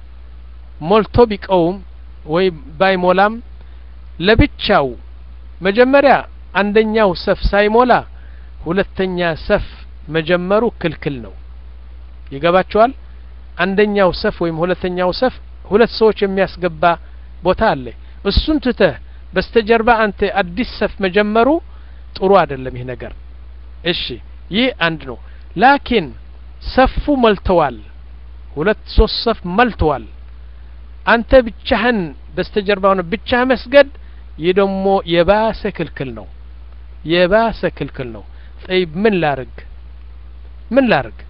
ሞልቶ ቢቀውም ወይ ባይሞላም ለብቻው መጀመሪያ አንደኛው ሰፍ ሳይሞላ ሁለተኛ ሰፍ መጀመሩ ክልክል ነው ይገባቸዋል አንደኛው ሰፍ ወይም ሁለተኛው ሰፍ ሁለት ሰዎች የሚያስገባ ቦታ አለ እሱን ትተህ በስተጀርባ አንተ አዲስ ሰፍ መጀመሩ ጥሩ አይደለም ይሄ ነገር እሺ ይህ አንድ ነው ላኪን ሰፉ መልተዋል ሁለት ሶስት ሰፍ መልተዋል አንተ ብቻህን በስተጀርባው ነው ብቻ መስገድ ይህ ደግሞ የባሰ ክልክል ነው የባሰ ክልክል ነው طيب ምን ላርግ ምን ላርግ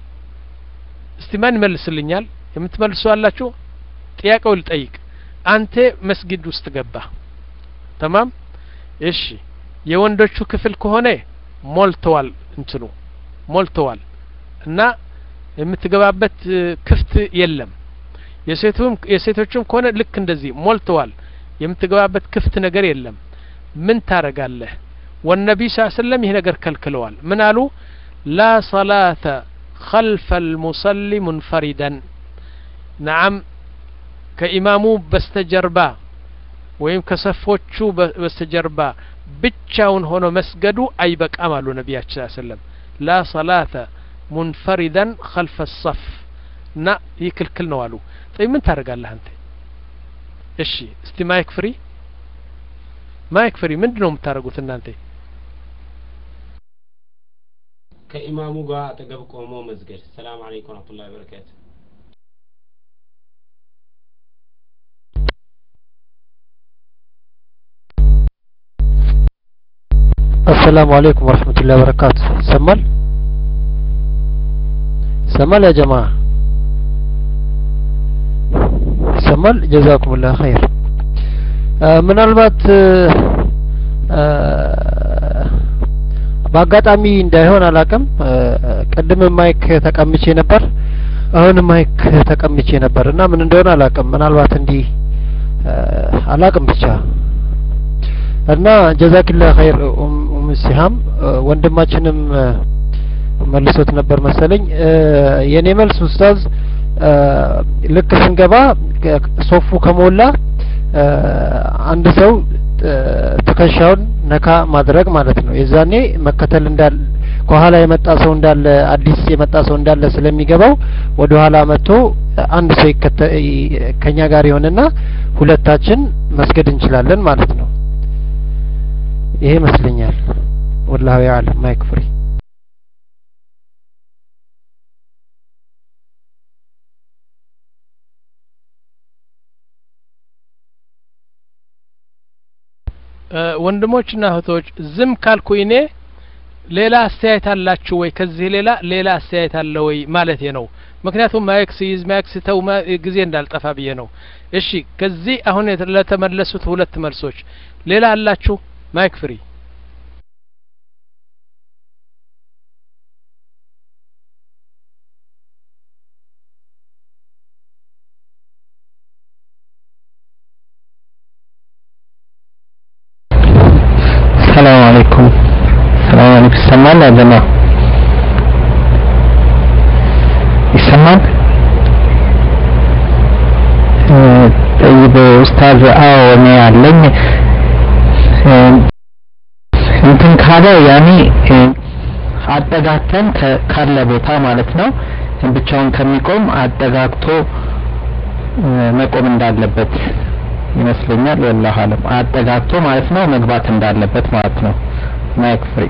እስቲ ማን ይመልስልኛል የምትመልሱ አላችሁ ጥያቄው ልጠይቅ አንተ መስጊድ ውስጥ ገባ تمام እሺ የወንዶቹ ክፍል ከሆነ ሞልተዋል እንትኑ ሞልተዋል እና የምትገባበት ክፍት የለም የሴቱም የሴቶችም ከሆነ ልክ እንደዚህ ሞልተዋል የምትገባበት ክፍት ነገር የለም ምን ታረጋለህ والنبي صلى الله عليه وسلم ይሄ ነገር ከልክለዋል ምን አሉ لا صلاة خلف المصلي منفردا نعم كإمامو በስተጀርባ ወይም ከሰፎቹ በስተጀርባ ብቻውን ሆኖ መስገዱ አይበቃም አሉ ነብያችን ሰለላሁ ዐለይሂ ወሰለም لا صلاة منفردا خلف الصف ና ይክልክል ነው አሉ طيب ምን ታረጋለህ አንተ እሺ እስቲ ማይክ ፍሪ ማይክ ፍሪ ምንድነው የምታረጉት እናንተ ከኢማሙ ጋር አጠገብ ቆሞ መስገድ ሰላም አለይኩም ወራህመቱላሂ ወበረካቱ السلام عليكم ورحمة الله وبركاته سمال سمال يا جماعة سمال جزاكم الله خير آه من البات በአጋጣሚ እንዳይሆን አላቀም ቀደም ማይክ ተቀምጬ ነበር አሁን ማይክ ተቀምጬ ነበርና ምን እንደሆነ አላቀም ምናልባት እንዲ አላቀም ብቻ እና ጀዛኪላህ ኸይር ኡም ሲሃም ወንድማችንም መልሶት ነበር መሰለኝ የኔ መልስ ኡስታዝ ልክ ስንገባ ሶፉ ከሞላ አንድ ሰው ተከሻውን ነካ ማድረግ ማለት ነው የዛኔ መከተል እንዳል ከኋላ የመጣ ሰው እንዳለ አዲስ የመጣ ሰው እንዳለ ስለሚገባው ወደ ኋላ መጥቶ አንድ ሰው ከኛ ጋር ይሆንና ሁለታችን መስገድ እንችላለን ማለት ነው ይሄ መስለኛል ወላሂ ያለም ማይክ ፍሪ ወንድሞችና እህቶች ዝም ካልኩኝ እኔ ሌላ አስተያየት አላችሁ ወይ ከዚህ ሌላ ሌላ አስተያየት አለ ወይ ማለት ነው ምክንያቱም ማይክ ሲይዝ ማይክ ሲተው ጊዜ እንዳልጠፋ ብዬ ነው እሺ ከዚህ አሁን ለተመለሱት ሁለት መልሶች ሌላ አላችሁ ማይክ ፍሪ السلام عليكم السلام عليكم سمعنا يا جماعة يسمعنا طيب أستاذ آه ومي علم እንትን ካለ ያኒ አጠጋግተን ካለ ቦታ ማለት ነው ብቻውን ከሚቆም አጠጋግቶ መቆም እንዳለበት ይመስለኛል ወላሂ አለም አጠጋግቶ ማለት ነው መግባት እንዳለበት ማለት ነው ማይክ ፍሪ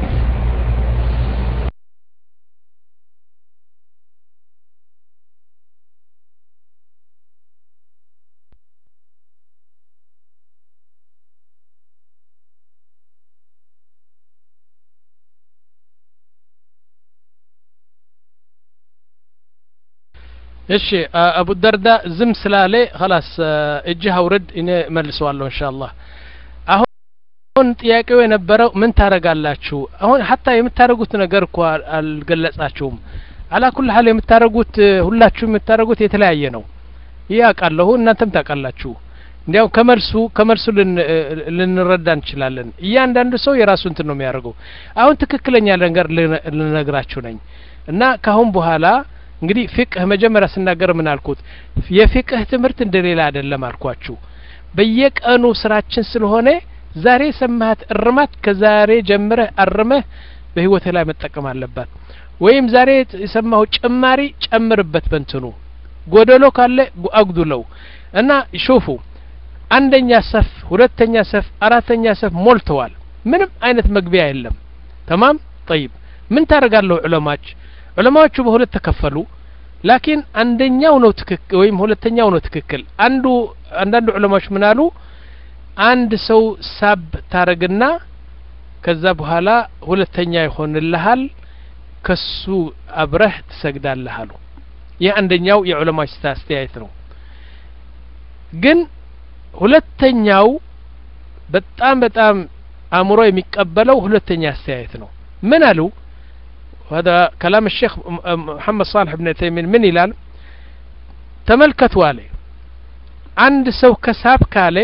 እሺ አቡ ደርዳ ዝም ስላለ خلاص እጅህ አውርድ እኔ መልሰዋለሁ ኢንሻአላህ አሁን ጥያቄው የነበረው ምን ታረጋላችሁ አሁን hatta የምታረጉት ነገር እኮ አልገለጻችሁም አላ ኩል ሐል የምታረጉት ሁላችሁ የምታረጉት የተለያየ ነው ያቃለሁ እናንተም ታቃላችሁ እንዲያው ከመልሱ ከመልሱ ልንረዳ እንችላለን እያንዳንዱ ሰው የራሱን እንትን ነው የሚያደርገው አሁን ትክክለኛ ነገር ልነግራችሁ ነኝ እና ካሁን በኋላ እንግዲህ ፍቅህ መጀመሪያ ስናገር ምን አልኩት የፍቅህ ትምህርት እንደሌላ አይደለም አልኳችሁ በየቀኑ ስራችን ስለሆነ ዛሬ ሰማት እርማት ከዛሬ ጀምረህ አርመህ በህይወት ላይ መጠቀም አለባት ወይም ዛሬ የሰማው ጭማሪ ጨምርበት በእንትኑ ጎደሎ ካለ አግዱለው እና ሹፉ አንደኛ ሰፍ ሁለተኛ ሰፍ አራተኛ ሰፍ ሞልተዋል ምንም አይነት መግቢያ የለም تمام طيب ምን ታረጋለው ዑለማዎች ዑለማዎቹ በሁለት ተከፈሉ ላኪን አንደኛው ነው ትክክል ወይም ሁለተኛው ነው ትክክል አንዱ አንዳንድ ዑለማዎች ምን አሉ አንድ ሰው ሳብ ታረግና ከዛ በኋላ ሁለተኛ ይሆንልሃል ከሱ አብረህ ትሰግዳለህ አሉ ይህ አንደኛው የዑለማዎች አስተያየት ነው ግን ሁለተኛው በጣም በጣም አእምሮ የሚቀበለው ሁለተኛ አስተያየት ነው ምን አሉ وهذا كلام الشيخ محمد صالح بن تيمين من ይላል ተመልከቱ አለ አንድ ሰው ከሳብ ካለ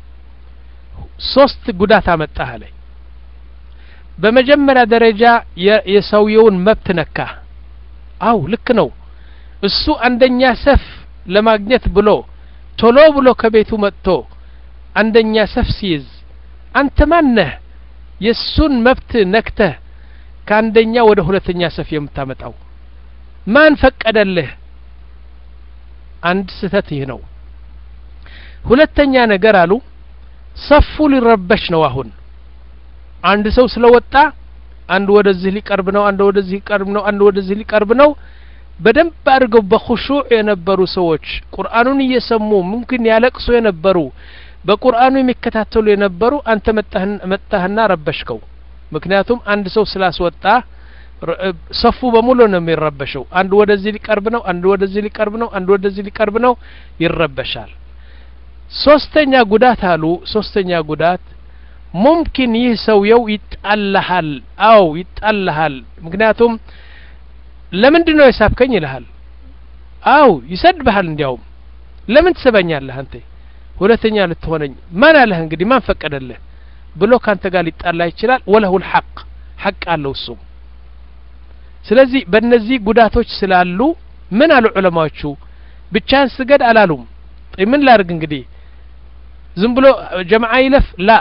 ሶስት ጉዳት አመጣህ አለ በመጀመሪያ ደረጃ የሰውየውን መብት ነካ አው ልክ ነው እሱ አንደኛ ሰፍ ለማግኘት ብሎ ቶሎ ብሎ ከቤቱ መጥቶ አንደኛ ሰፍ ሲይዝ አንተ ማን ነህ የሱን መብት ነክተህ ከአንደኛ ወደ ሁለተኛ ሰፍ የምታመጣው ማን ፈቀደልህ አንድ ስህተት ይህ ነው ሁለተኛ ነገር አሉ ሰፉ ሊረበሽ ነው አሁን አንድ ሰው ስለወጣ አንድ ወደዚህ ሊቀርብ ነው አንድ ወደዚህ ሊቀርብ ነው አንድ ወደዚህ ሊቀርብ ነው በደንብ አድርገው በኹሹዕ የነበሩ ሰዎች ቁርአኑን እየሰሙ ሙምኪን ያለቅሱ የነበሩ በቁርአኑ የሚከታተሉ የነበሩ አንተ መጣህና ረበሽከው ምክንያቱም አንድ ሰው ስላስወጣ ሰፉ በሙሉ ነው የሚረበሸው አንድ ወደዚህ ሊቀርብ ነው አንድ ወደዚህ ሊቀርብ ነው አንድ ወደዚህ ሊቀርብ ነው ይረበሻል ሶስተኛ ጉዳት አሉ ሶስተኛ ጉዳት ሙምኪን ይህ ሰውየው ይጣላሃል አው ይጣላሃል ምክንያቱም ለምንድን ነው የሳብከኝ ይልሃል አው ይሰድብሃል እንዲያውም ለምን ትሰበኛለህ አንተ ሁለተኛ ልትሆነኝ ማን አለህ እንግዲህ ማን ፈቀደልህ ብሎ ካንተ ጋር ሊጣላ ይችላል ወለሁ الحق حق አለው እሱ ስለዚህ በእነዚህ ጉዳቶች ስላሉ ምን አሉ ዑለማዎቹ ብቻን ስገድ አላሉም ምን ላርግ እንግዲህ ዝም ብሎ ጀማዓ ይለፍ ላ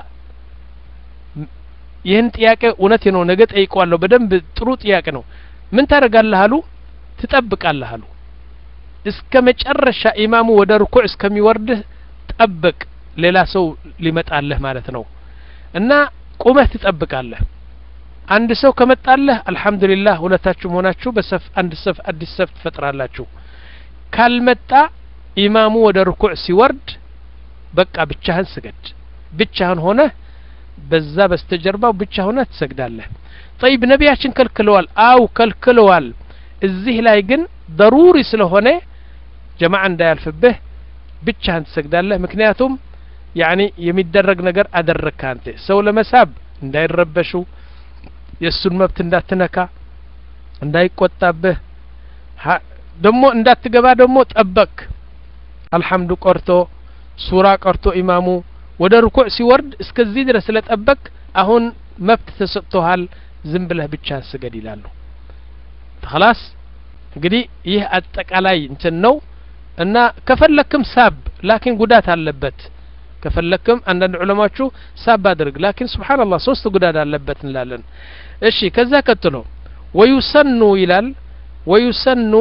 ይህን ጥያቄ እውነት ነው ነገ ጠይቀዋለሁ በደንብ ጥሩ ጥያቄ ነው ምን ታረጋለህ አሉ ትጠብቃለህ አሉ እስከ መጨረሻ ኢማሙ ወደ ሩኩዕ እስከሚወርድ ጠብቅ ሌላ ሰው ሊመጣልህ ማለት ነው እና ቁመህ ትጠብቃለህ አንድ ሰው ከመጣልህ አልহামዱሊላህ ሁለታችሁም ሆናችሁ በሰፍ አንድ ሰፍ አዲስ ሰፍ ትፈጥራላችሁ ካልመጣ ኢማሙ ወደ ሩኩዕ ሲወርድ በቃ ብቻህን ስገድ ብቻህን ሆነ በዛ በስተጀርባው ብቻ ሆነ ትሰግዳለህ طيب ነቢያችን ከልክለዋል አው ከልክለዋል እዚህ ላይ ግን ضروري ስለሆነ ጀማዓ እንዳያልፍብህ ብቻህን ትሰግዳለህ ምክንያቱም يعني የሚደረግ ነገር አደረክ አንተ ሰው ለመሳብ እንዳይረበሹ የሱን መብት እንዳትነካ እንዳይቆጣብህ ደሞ እንዳትገባ ደሞ ጠበቅ አልহামዱ ቆርቶ ሱራ ቆርቶ ኢማሙ ወደ ሩኩዕ ሲወርድ እስከዚህ ድረስ ስለጠበቅ አሁን መብት ተሰጥቷል ዝም ብለህ ብቻ ስገድ ይላሉ خلاص እንግዲህ ይህ አጠቃላይ እንትን ነው እና ከፈለክም ሳብ ላኪን ጉዳት አለበት ከፈለክም አንዳንድ ዑለማዎቹ ሳብ አድርግ ላኪን ሱብሃንአላህ ሶስት ጉዳት አለበት እንላለን እሺ ከዛ ቀጥሎ ወይሰኑ ይላል ወይሰኑ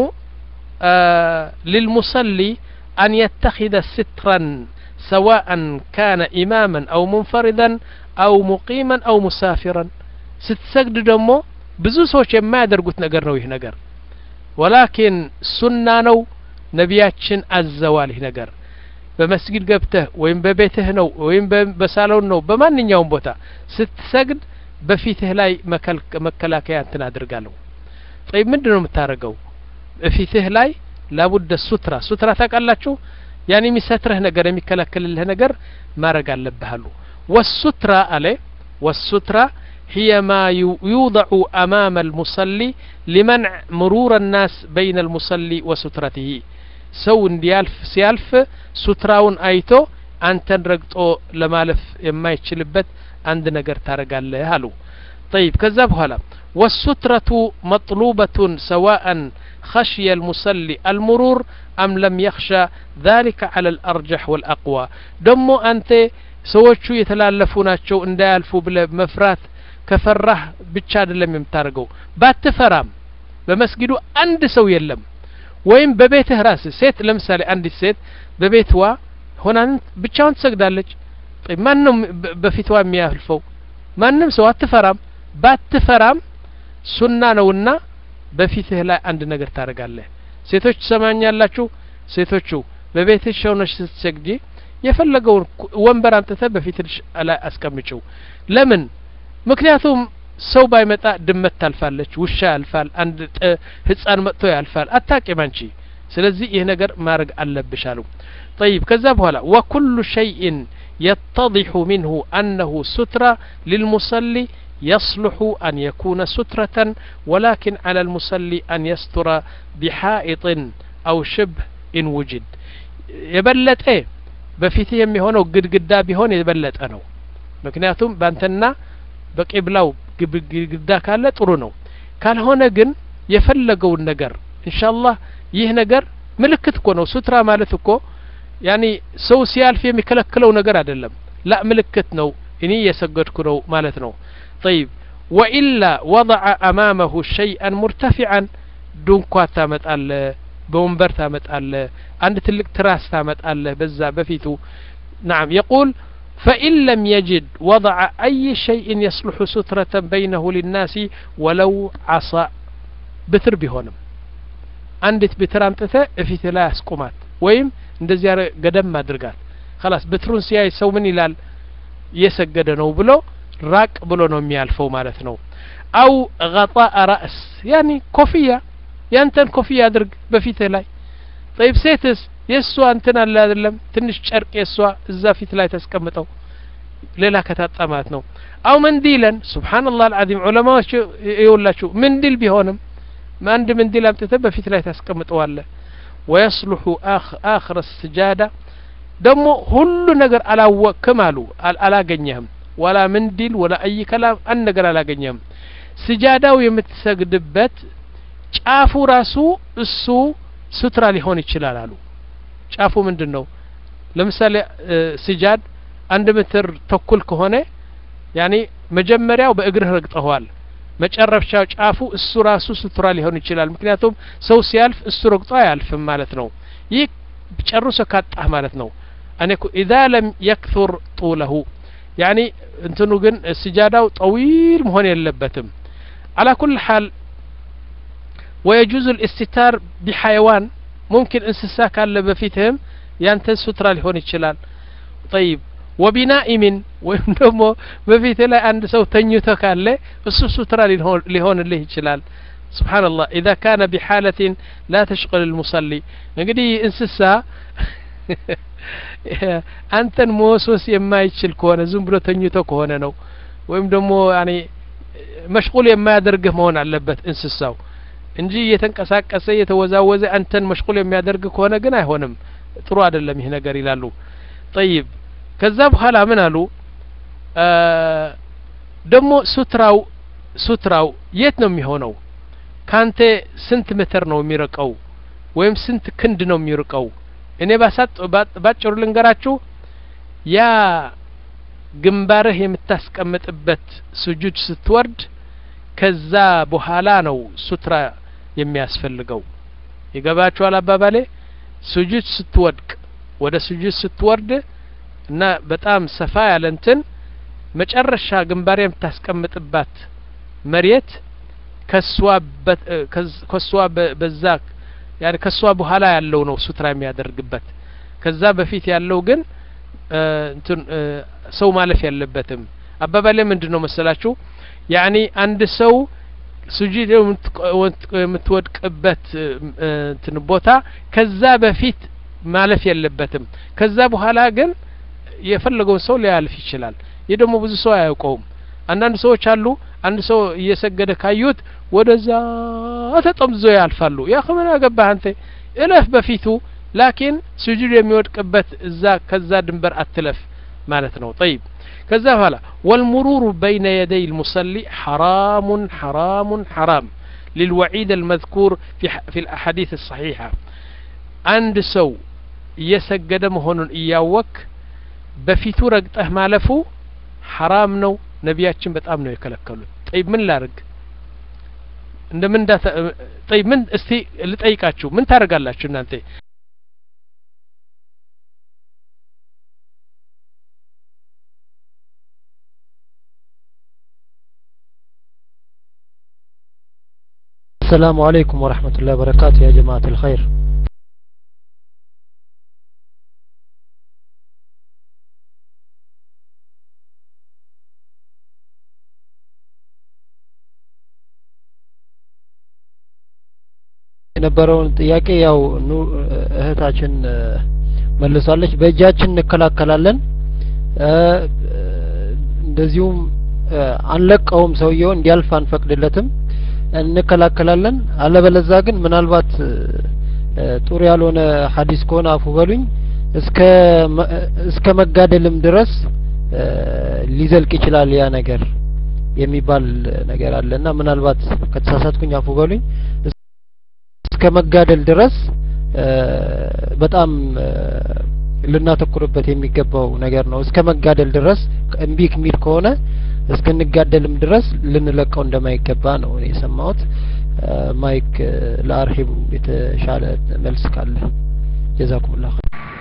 للمصلي أن يتخذ سترا سواء كان إماما أو منفردا أو مقيما أو مسافرا ስትሰግድ ደግሞ ብዙ ሰዎች የማያደርጉት ነገር ነው ይህ ነገር ወላኪን ሱና ነው ነቢያችን አዘዋል ይህ ነገር በመስጊድ ገብተህ ወይም በቤትህ ነው ወይም በሳሎን ነው በማንኛውም ቦታ ስትሰግድ በፊትህ ላይ መከላከያ እንትን አድርጋለሁ طيب ምንድነው የምታረገው በፊትህ ላይ ላቡደ ሱትራ ሱትራ ታቃላችሁ ያኒ የሚሰትረህ ነገር የሚከለክልልህ ነገር ማረግ አለብሃሉ والسترة عليه والسترة هي ما يوضع أمام المصلي لمنع مرور الناس بين المصلي وسترته سو انديالف سيالف ستراون ايتو انتن رقطو لمالف يما يتشلبت عند نجر تارقاله هالو طيب كذا بهلا والسترة مطلوبة سواء خشي المصلي المرور أم لم يخشى ذلك على الأرجح والأقوى دمو أنت سوتشو يتلالفوناتشو انديالفو بمفرات كفرح بتشاد لم يمتارقو باتفرام بمسجدو عند سو يلم ወይም በቤትህ ራስ ሴት ለምሳሌ አንዲት ሴት በቤትዋ ሆና ብቻውን ትሰግዳለች ማንንም በፊትዋ የሚያልፈው ማንንም ሰው አትፈራም ባትፈራም ሱና ነውና በፊትህ ላይ አንድ ነገር ታረጋለህ ሴቶች ሰማኛላችሁ ሴቶቹ በቤትሽ ሆነሽ ስትሰግጂ የፈለገውን ወንበር አንተተ በፊትሽ ላይ አስቀምጪው ለምን ምክንያቱም ሰው ባይመጣ ድመት ታልፋለች ውሻ ያልፋል አንድ ህፃን መጥቶ ያልፋል አታቂም አንቺ ስለዚህ ይሄ ነገር ማረግ አለብሽ አሉ طيب ከዛ በኋላ وكل شيء يتضح منه أنه سترة للمصلي يصلح أن يكون سترة ولكن على المصلي أن يستر بحائط أو شبه إن وجد يبلت ايه بفيته የሚሆነው ግድግዳ ቢሆን የበለጠ ነው ምክንያቱም ባንተና በቂብላው ግድግዳ ካለ ጥሩ ነው ካልሆነ ግን የፈለገው ነገር ኢንሻአላህ ይህ ነገር ምልክት እኮ ነው ሱትራ ማለት እኮ ያኒ ሰው ሲያልፍ የሚከለክለው ነገር አይደለም لا ምልክት ነው እኔ የሰገድኩ ነው ማለት ነው طيب والا وضع امامه شيئا مرتفعا ዱንኳ ታመጣለ በወንበር ታመጣለ አንድ ትልቅ ትራስ ታመጣለ በዛ በፊቱ نعم يقول فإن لم يجد وضع أي شيء يصلح سترة بينه للناس ولو عصا بتر بهونم عندت بتر أمتثة في ثلاث قمات ويم እንደዚህ ገደም ማድርጋት خلاص بترون ሲያይ ሰው ምን ይላል የሰገደ ነው ብሎ ራቅ ብሎ ነው የሚያልፈው ማለት ነው أو غطاء رأس يعني كوفية ያንተን ኮፍያ አድርግ በፊትህ ላይ طيب ሴትስ የሷ እንትን አለ አይደለም ትንሽ ጨርቅ የሷ እዛ ፊት ላይ ተስቀምጠው ሌላ ከታጣማት ነው አው መንዲለን ሱብሃንአላህ العظيم ዑለማዎች ይውላችሁ መንዲል ቢሆንም አንድ መንዲል አምጥተህ በፊት ላይ ተስቀምጠዋለ ويصلح آخر السجادة ደሞ ሁሉ ነገር አላወቅም አሉ አላገኘህም ولا መንዲል ولا أي كلام አን ነገር አላገኘህም ስጃዳው የምትሰግድበት ጫፉ ራሱ እሱ ሱትራ ሊሆን ይችላል አሉ ጫፉ ምንድነው ለምሳሌ ስጃድ አንድ ሜትር ተኩል ከሆነ ያኒ መጀመሪያው በእግርህ ረግጠዋል መጨረሻው ጫፉ እሱ ራሱ ሱትራ ሊሆን ይችላል ምክንያቱም ሰው ሲያልፍ እሱ ረግጦ አያልፍም ማለት ነው ይህ ጨርሶ ካጣህ ማለት ነው አነኩ اذا لم يكثر طوله يعني እንትኑ ግን ስጃዳው طويل መሆን የለበትም على كل حال ويجوز الاستتار بحيوان ممكن انسسا ካለ በፊትህም ያንተ ሱትራ ሊሆን ይችላል طيب وبنائم ወይም ደግሞ በፊት ላይ አንድ ሰው ተኝቶ ካለ እሱ ሱትራ ሊሆንልህ ይችላል سبحان الله اذا كان بحالة لا تشغل المصلي እንግዲህ እንስሳ አንተን መወስወስ የማይችል ከሆነ ዝም ብሎ ተኝቶ ከሆነ ነው ወይም ደግሞ يعني مشغول የማያደርግህ መሆን አለበት እንስሳው እንጂ የተንቀሳቀሰ የተወዛወዘ አንተን መሽቁል የሚያደርግ ከሆነ ግን አይሆንም ጥሩ አይደለም ይሄ ነገር ይላሉ طيب ከዛ በኋላ ምን አሉ ደሞ ሱትራው ሱትራው የት ነው የሚሆነው ካንተ ስንት ሜትር ነው የሚርቀው ወይም ስንት ክንድ ነው የሚርቀው እኔ ባሳጥ ባጭሩ ልንገራችሁ ያ ግንባርህ የምታስቀምጥበት ስጁድ ስትወርድ ከዛ በኋላ ነው ሱትራ የሚያስፈልገው ይገባችኋል አባባሌ ስጁድ ስትወድቅ ወደ ስጁድ ስትወርድ እና በጣም ሰፋ ያለ እንትን መጨረሻ ግንባር የምታስቀምጥባት መሬት ከሷ ከሷ በዛ ያኔ ከሷ በኋላ ያለው ነው ሱትራ የሚያደርግበት ከዛ በፊት ያለው ግን እንትን ሰው ማለፍ ያለበትም አባባሌ ምንድነው መሰላችሁ ያኒ አንድ ሰው ሱጁድ የምትወድቅበት እንትን ቦታ ከዛ በፊት ማለፍ የለበትም ከዛ በኋላ ግን የፈለገው ሰው ሊያልፍ ይችላል ይሄ ደግሞ ብዙ ሰው አያውቀውም አንዳንድ ሰዎች አሉ አንድ ሰው እየሰገደ ካዩት ወደዛ ተጠምዞ ያልፋሉ ያ ከመና ገባህ አንተ እለፍ በፊቱ ላኪን ሱጁድ የሚወድቅበት እዛ ከዛ ድንበር አትለፍ ማለት ነው طيب ከዛ በኋላ والمرور بين يدي المصلي حرام حرام حرام للوعيد المذكور في في الاحاديث الصحيحه عند سو يسجد مهونن اياوك በፊቱ ረግጠህ ማለፉ حرام ነው ነቢያችን በጣም ነው የከለከሉት طيب ምን ላርግ እንደምን ዳ طيب ምን እስቲ ልጠይቃችሁ ምን ታረጋላችሁ እናንተ السلام عليكم ورحمة الله وبركاته يا جماعة الخير የነበረውን ጥያቄ ያው እህታችን መልሳለች በእጃችን እንከላከላለን እንደዚሁም አንለቀውም ሰውየው እንዲያልፍ አንፈቅድለትም እንከላከላለን አለበለዛ ግን ምናልባት ጡር ያልሆነ ሐዲስ ከሆነ አፉ በሉኝ እስከ እስከ መጋደልም ድረስ ሊዘልቅ ይችላል ያ ነገር የሚባል ነገር አለና ምናልባት ከተሳሳትኩኝ አፉ በሉኝ እስከ መጋደል ድረስ በጣም ልናተኩርበት የሚገባው ነገር ነው እስከ መጋደል ድረስ እምቢክ ሚል ከሆነ እስከንጋደልም ድረስ ልንለቀው እንደማይገባ ነው እኔ የሰማሁት ማይክ ለአርሂቡ የተሻለ መልስ ካለ ጀዛኩሙላህ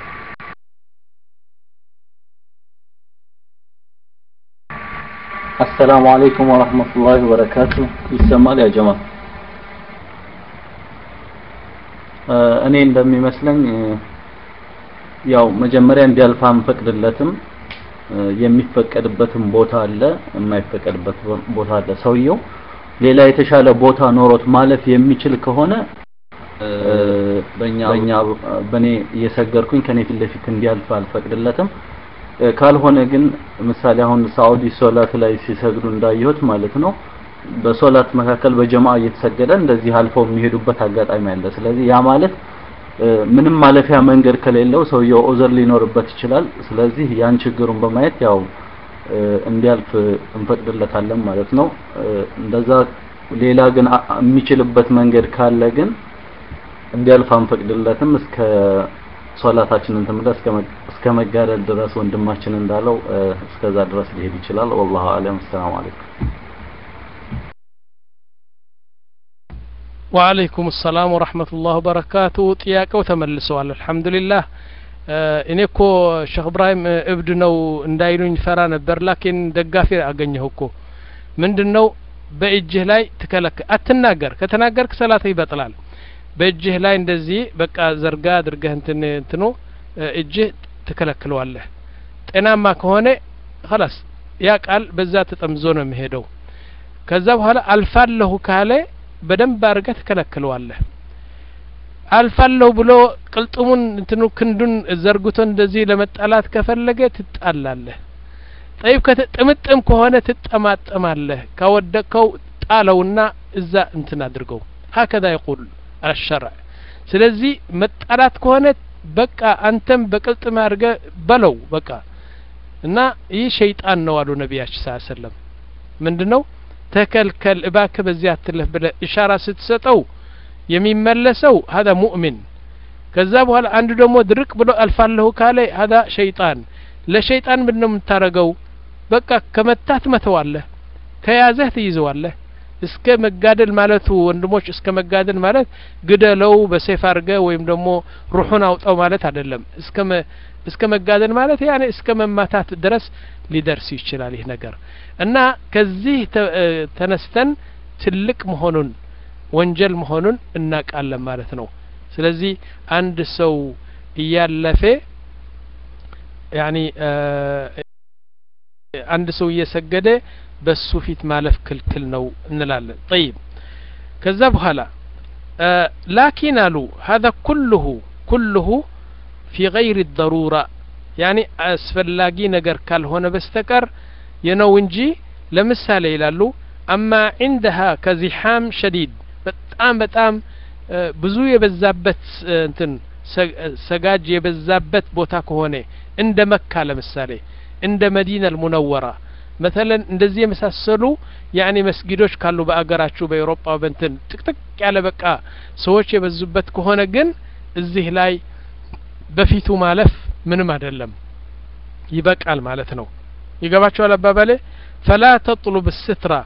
السلام عليكم ورحمة الله وبركاته ይሰማል ያ ጀማ እኔ እንደሚመስለኝ ያው መጀመሪያ እንዲያልፋም ፈቅድለትም የሚፈቀድበትም ቦታ አለ የማይፈቀድበት ቦታ አለ ሰውየው ሌላ የተሻለ ቦታ ኖሮት ማለፍ የሚችል ከሆነ በእኛ በእኛ በኔ እየሰገርኩኝ ከኔ ፊት ለፊት እንዲያልፍ አልፈቅድለትም ካልሆነ ግን ምሳሌ አሁን ሳውዲ ሶላት ላይ ሲሰግዱ እንዳይሁት ማለት ነው በሶላት መካከል በጀማዓ እየተሰገደ እንደዚህ አልፈው የሚሄዱበት አጋጣሚ አለ ስለዚህ ያ ማለት ምንም ማለፊያ መንገድ ከሌለው ሰውየው ኦዘር ሊኖርበት ይችላል ስለዚህ ያን ችግሩን በማየት ያው እንዲያልፍ እንፈቅድለታለን ማለት ነው እንደዛ ሌላ ግን የሚችልበት መንገድ ካለ ግን እንዲያልፍ አንፈቅድለትም እስከ ሶላታችንን ተመለስ እስከ መጋደል ድረስ ወንድማችን እንዳለው እስከዛ ድረስ ሊሄድ ይችላል والله اعلم السلام عليكم وعليكم السلام ورحمة الله وبركاته ጥያቄው ተመልሰዋል አልহামዱሊላህ እኔኮ ሼክ ኢብራሂም እብድ ነው እንዳይሉኝ ፈራ ነበር ላኪን ደጋፊ አገኘሁኮ ምንድነው በእጅህ ላይ ተከለከ አትናገር ከተናገርክ ሰላት ይበጥላል በእጅህ ላይ እንደዚህ በቃ ዘርጋ አድርገህ እንትን እንትኑ እጅህ ተከለክለዋለህ ጤናማ ከሆነ خلاص ያ ቃል በዛ ተጠምዞ ነው የሚሄደው ከዛ በኋላ አልፋለሁ ካለ በደንብ አድርገህ ተከለክለዋለህ አልፋለሁ ብሎ ቅልጥሙን እንትኑ ክንዱን ዘርግቶ እንደዚህ ለመጣላት ከፈለገ ትጣላለህ طيب ከተጠመጠም ከሆነ ትጠማጠማለህ ካወደቀው ጣለውና እዛ እንትን አድርገው هكذا يقول الشرع ስለዚህ መጣላት ከሆነ በቃ አንተም በቅልጥም አድርገህ በለው በቃ እና ይህ ሸይጣን ነው አሉ ነብያችን ሰለላሁ ዐለይሂ ወሰለም ምንድነው ተከልከል እባክ በዚያ አትለፍ ብለ ኢሻራ ስትሰጠው የሚመለሰው هذا مؤمن ከዛ በኋላ አንዱ ደግሞ ድርቅ ብሎ አልፋለሁ ካለ هذا ሸይጣን ለሸይጣን ምንድነው የምታረገው በቃ ከመታት መተዋለህ ከያዘህ ትይዘዋለህ እስከ መጋደል ማለቱ ወንድሞች እስከ መጋደል ማለት ግደለው በሰይፍ አርገ ወይም ደግሞ ሩሑን አውጣው ማለት አይደለም እስከ እስከ መጋደል ማለት ያኔ እስከ መማታት ድረስ ሊደርስ ይችላል ይህ ነገር እና ከዚህ ተነስተን ትልቅ መሆኑን ወንጀል መሆኑን እናቃለን ማለት ነው ስለዚህ አንድ ሰው እያለፈ ያኒ አንድ ሰው እየሰገደ በሱ ፊት ማለፍ ክልክል ነው እንላለን طيب ከዛ በኋላ لكن አሉ هذا كله كله في غير الضرورة يعني አስፈላጊ ነገር ካልሆነ በስተቀር የነው እንጂ ለምሳሌ ይላሉ اما عندها كزحام شديد በጣም በጣም ብዙ የበዛበት እንትን ሰጋጅ የበዛበት ቦታ ከሆነ እንደ መካ ለምሳሌ እንደ መዲና المنورة مثلا እንደዚህ የመሳሰሉ ያኒ መስጊዶች ካሉ በአገራችሁ በአውሮፓ በእንትን ጥቅጥቅ ያለ በቃ ሰዎች የበዙበት ከሆነ ግን እዚህ ላይ በፊቱ ማለፍ ምንም አይደለም ይበቃል ማለት ነው ይገባችኋል አባባሌ فلا تطلب السترة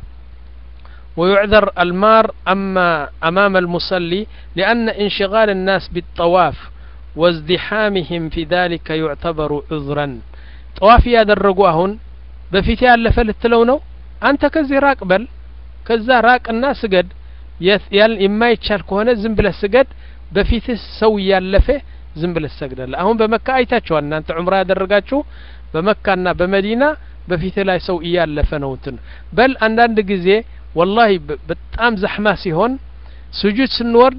ويعذر المار أما أمام المصلي لأن انشغال الناس بالطواف وازدحامهم في ذلك يعتبر عذرا طواف يادرقوا هون بفيتي ያለፈ ልትለው ነው አንተ ከዚህ ራቅ በል ከዛ ራቅና ስገድ ያል የማይቻል ከሆነ ዝም ብለህ ስገድ በፊትህ ሰው ያለፈ ዝም ብለህ ሰግዳለህ አሁን በመካ አይታችኋል እናንተ ዑምራ ያደረጋችሁ በመካና በመዲና በፊትህ ላይ ሰው ያለፈ ነው እንትን በል አንዳንድ ጊዜ والله በጣም زحمه ሲሆን ስጁድ ስንወርድ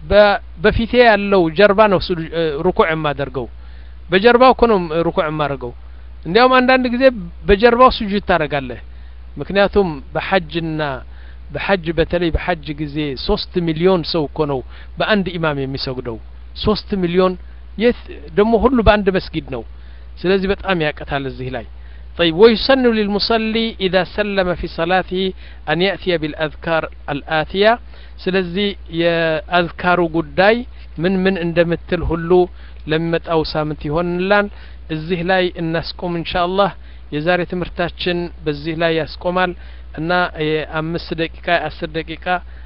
በፊቴ ያለው ጀርባ ነው ሩኩዕ የማደርገው በጀርባው እኮ ነው ሩኩዕ የማደርገው እንዲያውም አንዳንድ ጊዜ በጀርባው ስጁድ ታረጋለህ ምክንያቱም በሐጅና በሐጅ በተለይ በሐጅ ጊዜ ሶስት ሚሊዮን ሰው እኮ ነው በአንድ ኢማም የሚሰግደው ሶስት ሚሊዮን የት ደሞ ሁሉ በአንድ መስጊድ ነው ስለዚህ በጣም ያቀታል እዚህ ላይ طيب ويسن للمصلي إذا سلم في صلاته أن يأتي بالأذكار الآتية ስለዚህ የአዝካሩ ጉዳይ ምን ምን እንደምትል ሁሉ ለመጣው ሳምንት ይሆንላል እዚህ ላይ እናስቆም ኢንሻአላህ የዛሬ ትምርታችን በዚህ ላይ ያስቆማል እና የአምስት ደቂቃ አስር ደቂቃ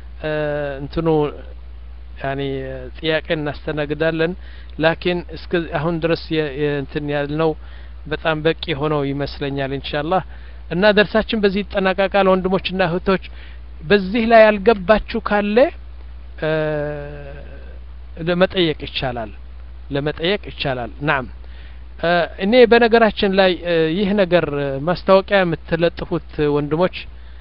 እንትኑ يعني ጥያቄ እናስተናግዳለን ላኪን እስከ አሁን ድረስ እንትን ያልነው በጣም በቂ ሆኖ ይመስለኛል ኢንሻአላህ እና ደርሳችን በዚህ ይጠናቀቃል ወንድሞችና እህቶች በዚህ ላይ ያልገባችሁ ካለ ለመጠየቅ ይቻላል ለመጠየቅ ይቻላል نعم እኔ በነገራችን ላይ ይህ ነገር ማስታወቂያ የምትለጥፉት ወንድሞች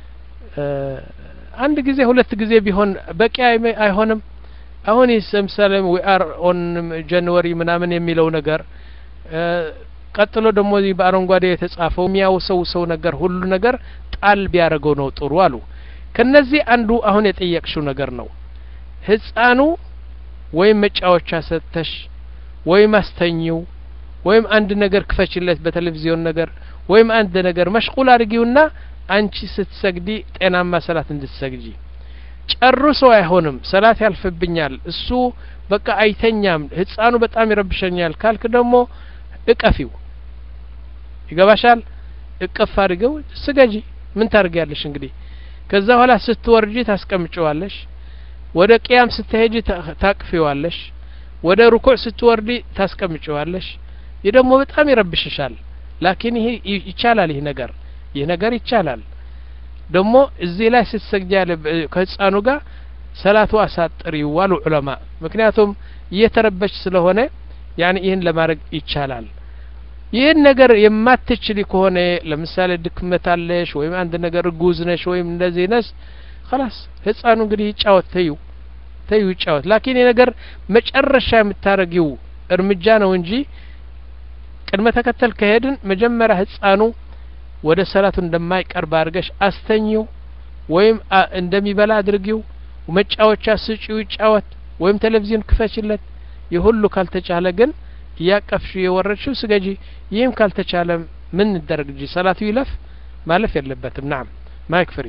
አንድ ጊዜ ሁለት ጊዜ ቢሆን በቂ አይሆንም አሁን ለምሳሌ we are on January ምናምን የሚለው ነገር ቀጥሎ ደግሞ እዚህ በአረንጓዴ የተጻፈው የሚያውሰው ሰው ነገር ሁሉ ነገር ጣል ቢያረገው ነው ጥሩ አሉ ከነዚህ አንዱ አሁን የጠየቅሽው ነገር ነው ህፃኑ ወይ መጫወቻ ሰተሽ ወይ ማስተኝው ወይም አንድ ነገር ክፈችለት በቴሌቪዥን ነገር ወይም አንድ ነገር መሽቁል አድርጊውና አንቺ ስትሰግዲ ጤናማ ሰላት እንድትሰግጂ ጨርሶ አይሆንም ሰላት ያልፍብኛል እሱ በቃ አይተኛም ህፃኑ በጣም ይረብሸኛል ካልክ ደግሞ እቀፊው ይገባሻል እቀፍ አድርገው ስገጂ ምን ታርጊያለሽ እንግዲህ ከዛ በኋላ ስትወርጂ ታስቀምጪዋለሽ ወደ ቂያም ስትሄጂ ታቅፊዋለሽ ወደ ሩኩዕ ስትወርዲ ታስቀምጪዋለሽ ይደሞ በጣም ይረብሽሻል ላኪን ይሄ ይቻላል ይሄ ነገር ይሄ ነገር ይቻላል ደሞ እዚህ ላይ ስትሰግጂ ያለ ከህፃኑ ጋር ሰላቱ አሳጥሪ ዋሉ ዑለማ ምክንያቱም እየተረበሽ ስለሆነ ያኒ ይሄን ለማድረግ ይቻላል ይሄን ነገር የማትችሊ ከሆነ ለምሳሌ ድክመታለሽ ወይም አንድ ነገር ጉዝ ነሽ ወይም እንደዚህ ነሽ خلاص ህፃኑ እንግዲህ ይጫወት ተዩ ተዩ ይጫወት ላኪን ይሄ ነገር መጨረሻ የምታረጊው እርምጃ ነው እንጂ ቅድመ ተከተል ከሄድን መጀመሪያ ህፃኑ ወደ ሰላቱ እንደማይቀርብ አድርገሽ አስተኝው ወይም እንደሚበላ አድርጊው መጫወቻ ስጪው ይጫወት ወይም ቴሌቪዥን ክፈችለት ይሁሉ ካልተቻለ ግን ያቀፍሽ የወረድሽው ስገጂ ይህም ካልተቻለ ምን እንደርግጂ ሰላቱ ይለፍ ማለፍ የለበትም نعم ማይክ ፍሪ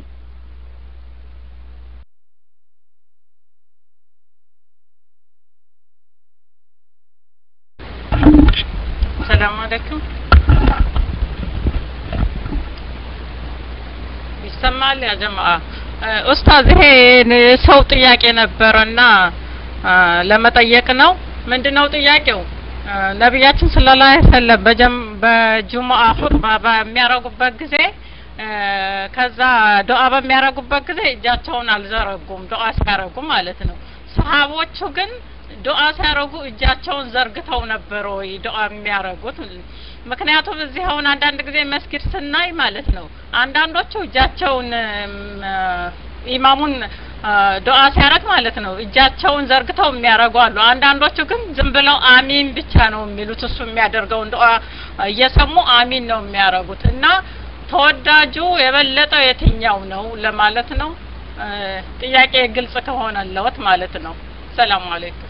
السلام عليكم يسمع لي يا جماعة ኡስታዝ ይሄ ሰው ጥያቄ ነበርና ለመጠየቅ ነው ምንድነው ጥያቄው ነብያችን ሰለላሁ ዐለይሂ ወሰለም በጁሙአ ኹጥባ በሚያረጉበት ጊዜ ከዛ ዱዓ በሚያረጉበት ጊዜ እጃቸውን አልዘረጉም ዱዓ ሲያረጉ ማለት ነው ሰሃቦቹ ግን ዱዓ ሲያረጉ እጃቸውን ዘርግተው ነበር ወይ ዱዓ የሚያረጉት ምክንያቱም እዚህ አሁን አንዳንድ ጊዜ መስጊድ ስናይ ማለት ነው አንዳንዶቹ እጃቸውን ኢማሙን ዱዓ ሲያረግ ማለት ነው እጃቸውን ዘርግተው የሚያረጉ አሉ አንዳንዶቹ ግን ዝም ብለው አሚን ብቻ ነው የሚሉት እሱ የሚያደርገው ዱዓ እየሰሙ አሚን ነው የሚያረጉት እና ተወዳጁ የበለጠው የትኛው ነው ለማለት ነው ጥያቄ ግልጽ ከሆነለት ማለት ነው ሰላም አለይኩም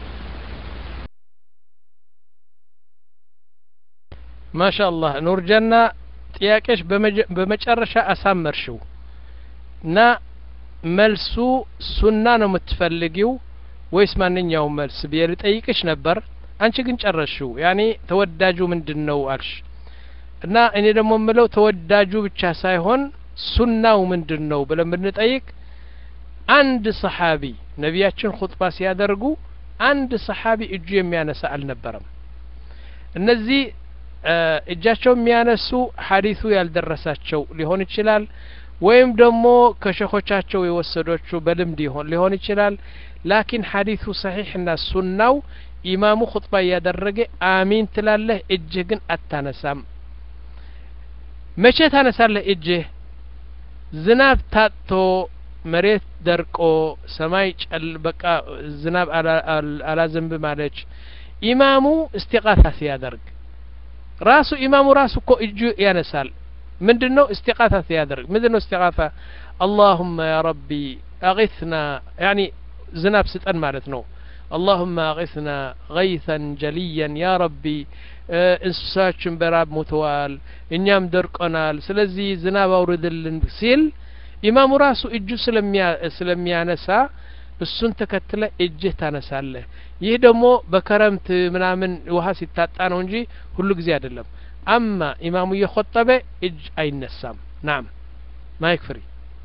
ማሻአላህ ኑር ጀና ጥያቄሽ በመጨረሻ አሳመርሽው እና መልሱ ሱና ነው የምትፈልጊው ወይስ ማንኛው መልስ ቢል ጠይቅሽ ነበር አንቺ ግን ጨረሽው ያኒ ተወዳጁ ምንድነው አልሽ እና እኔ ደግሞ ምለው ተወዳጁ ብቻ ሳይሆን ሱናው ምንድነው ብለን ብንጠይቅ አንድ ሰሃቢ ነብያችን ኹጥባ ሲያደርጉ አንድ ሰሃቢ እጁ የሚያነሳ አልነበረም እነዚህ እጃቸው የሚያነሱ ሐዲሱ ያልደረሳቸው ሊሆን ይችላል ወይም ደግሞ ከሸኾቻቸው የወሰዶቹ በልምድ ይሆን ሊሆን ይችላል ላኪን ሐዲሱ ሰሒህና ሱናው ኢማሙ ኹጥባ ያደረገ አሚን ትላለህ እጅህ ግን አታነሳም መቼ ታነሳለህ እጅህ ዝናብ ታጥቶ መሬት ደርቆ ሰማይ ጨል በቃ ዝናብ አላዘንብ ማለች ኢማሙ እስቲቃታ ሲያደርግ ራሱ ኢማሙ ራሱ እኮ እጁ ያነሳል ምንድነው እስቲቃታ ሲያደርግ ምንድነው እስቲቃታ اللهم يا ربي اغثنا يعني ዝናብ ስጠን ማለት ነው اللهم اغثنا غيثا جليا يا ربي እንስሳችን በራብ ሞተዋል እኛም ደርቀናል ስለዚህ ዝናብ አውርድልን ሲል ኢማሙ ራሱ እጁ ስለሚያነሳ እሱን ተከትለ እጅህ ታነሳለህ ይህ ደግሞ በከረምት ምናምን ውሃ ሲታጣ ነው እንጂ ሁሉ ጊዜ አይደለም አማ ኢማሙ የخطበ እጅ አይነሳም ናም ማይክ ፍሪ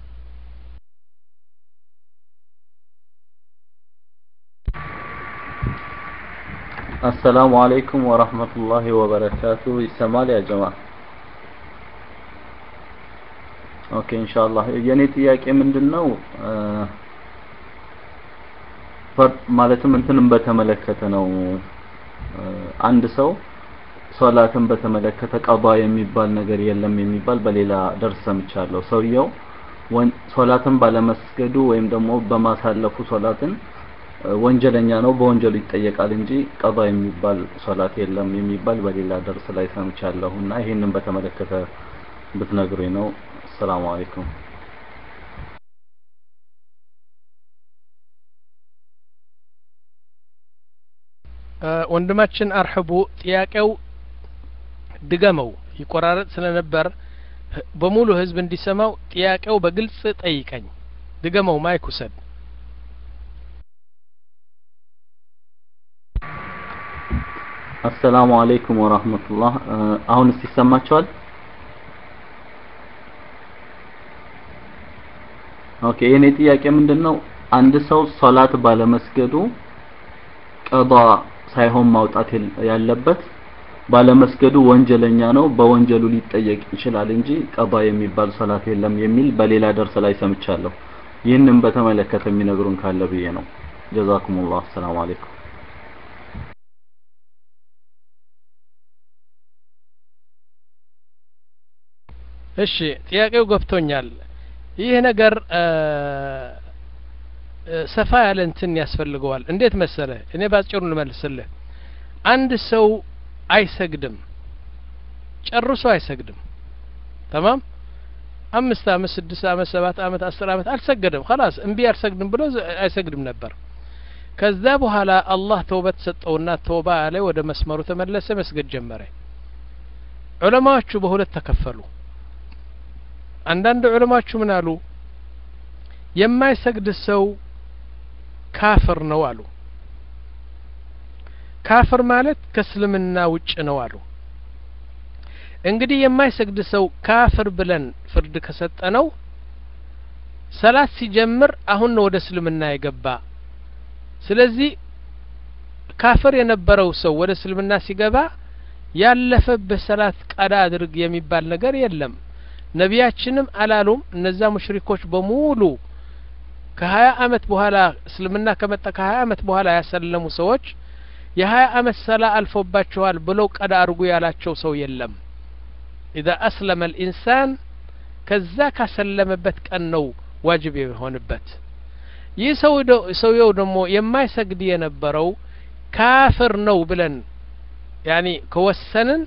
السلام عليكم ورحمة الله وبركاته ይሰማል يا جماعة ኦኬ ኢንሻአላህ የኔ ጥያቄ ምንድነው ማለትም እንትንም በተመለከተ ነው አንድ ሰው ሶላትን በተመለከተ ቀባ የሚባል ነገር የለም የሚባል በሌላ ደርስ ሰምቻለሁ ሰውየው ሶላትን ባለመስገዱ ወይም ደግሞ በማሳለፉ ሶላትን ወንጀለኛ ነው በወንጀሉ ይጠየቃል እንጂ ቀባ የሚባል ሶላት የለም የሚባል በሌላ ደርስ ላይ ሰምቻለሁና ይሄንን በተመለከተ ብትነግሩኝ ነው السلام عليكم ወንድማችን አርህቡ ጥያቄው ድገመው ይቆራረጥ ስለነበር በሙሉ ህዝብ እንዲሰማው ጥያቄው በግልጽ ጠይቀኝ ድገመው ማይክ ውሰድ السلام عليكم ورحمة الله አሁን ሲሰማችኋል ኦኬ የኔ ጥያቄ ምንድነው አንድ ሰው ሶላት ባለመስገዱ ቀዳ ሳይሆን ማውጣት ያለበት ባለመስገዱ ወንጀለኛ ነው በወንጀሉ ሊጠየቅ ይችላል እንጂ ቀዳ የሚባል ሶላት የለም የሚል በሌላ ደርስ ላይ ሰምቻለሁ ይህንን በተመለከተ የሚነግሩን ካለ ብዬ ነው ጀዛኩሙላህ ሰላም አለይኩም እሺ ጥያቄው ገብቶኛል ይህ ነገር ሰፋ ያለ እንትን ያስፈልገዋል እንዴት መሰለ እኔ ባጭሩ ልመልስልህ አንድ ሰው አይሰግድም ጨርሶ አይሰግድም تمام አምስት አመት ስድስት አመት ሰባት አመት አስር አመት አልሰገደም خلاص እንቢ አልሰግድም ብሎ አይሰግድም ነበር ከዛ በኋላ አላህ ተውበት ሰጠውና ተውባ አለ ወደ መስመሩ ተመለሰ መስገድ ጀመረ ዑለማዎቹ በሁለት ተከፈሉ አንዳንድ ዑለማዎቹ ምን አሉ የማይሰግድ ሰው ካፍር ነው አሉ ካፍር ማለት ከእስልምና ውጭ ነው አሉ እንግዲህ የማይሰግድ ሰው ካፍር ብለን ፍርድ ከሰጠነው ሰላት ሲጀምር አሁን ነው ወደ እስልምና የገባ ስለዚህ ካፍር የነበረው ሰው ወደ እስልምና ሲገባ ያለፈ በሰላት ቀዳ አድርግ የሚባል ነገር የለም ነቢያችንም አላሉም እነዛ ሙሽሪኮች በሙሉ ከ20 አመት በኋላ እስልምና ከመጣ ከ20 አመት በኋላ ያሰለሙ ሰዎች የ20 አመት ሰላ አልፎባቸዋል ብለው ቀዳ አድርጉ ያላቸው ሰው የለም اذا اسلم الانسان ከዛ ካሰለመበት ቀን ነው ዋጅብ የሆነበት ይህ ሰው ሰውየው ደግሞ የማይሰግድ የነበረው ካፍር ነው ብለን ያኒ ከወሰንን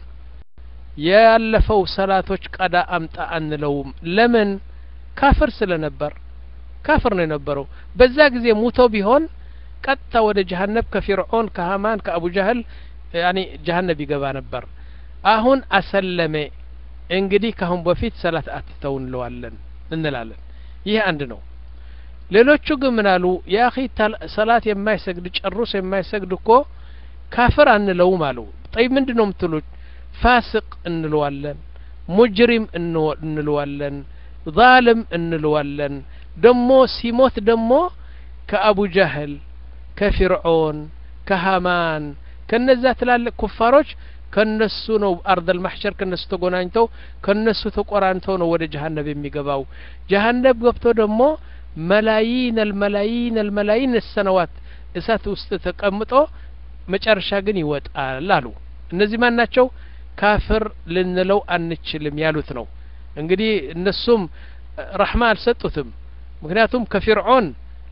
ያለፈው ሰላቶች ቀዳ አምጣ አንለውም ለምን ካፍር ስለነበር ካፍር ነው የነበረው በዛ ጊዜ ሙቶ ቢሆን ቀጥታ ወደ ጀሃነም ከፊርዖን ከሃማን ከአቡ ጀህል ያኒ ጀሃነም ይገባ ነበር አሁን አሰለመ እንግዲህ ካሁን በፊት ሰላት አትተው እንለዋለን እንላለን ይሄ አንድ ነው ሌሎቹ ግን ምናሉ ያኺ ሰላት የማይሰግድ ጨርሶ የማይሰግድ እኮ ካፍር አንለውም አሉ طيب ምንድነው የምትሉት ፋሲቅ እንለዋለን ሙጅሪም እንለዋለን ዛልም እንለዋለን ደሞ ሲሞት ደሞ ከአቡ ጀህል ከፊርዖን ከሃማን ከነዛ ትላልቅ ኩፋሮች ከነሱ ነው አርደል ማህሸር ከነሱ ተጎናኝተው ከነሱ ተቆራንተው ነው ወደ ጀሃነም የሚገባው ጀሃነም ገብቶ ደሞ መላይን الملايين الملايين السنوات እሳት ውስጥ ተቀምጦ መጨረሻ ግን ይወጣል አሉ እነዚህ ማን ናቸው ካፍር ልንለው አንችልም ያሉት ነው እንግዲህ እነሱም ረህማ አልሰጡትም ምክንያቱም ከፊርዖን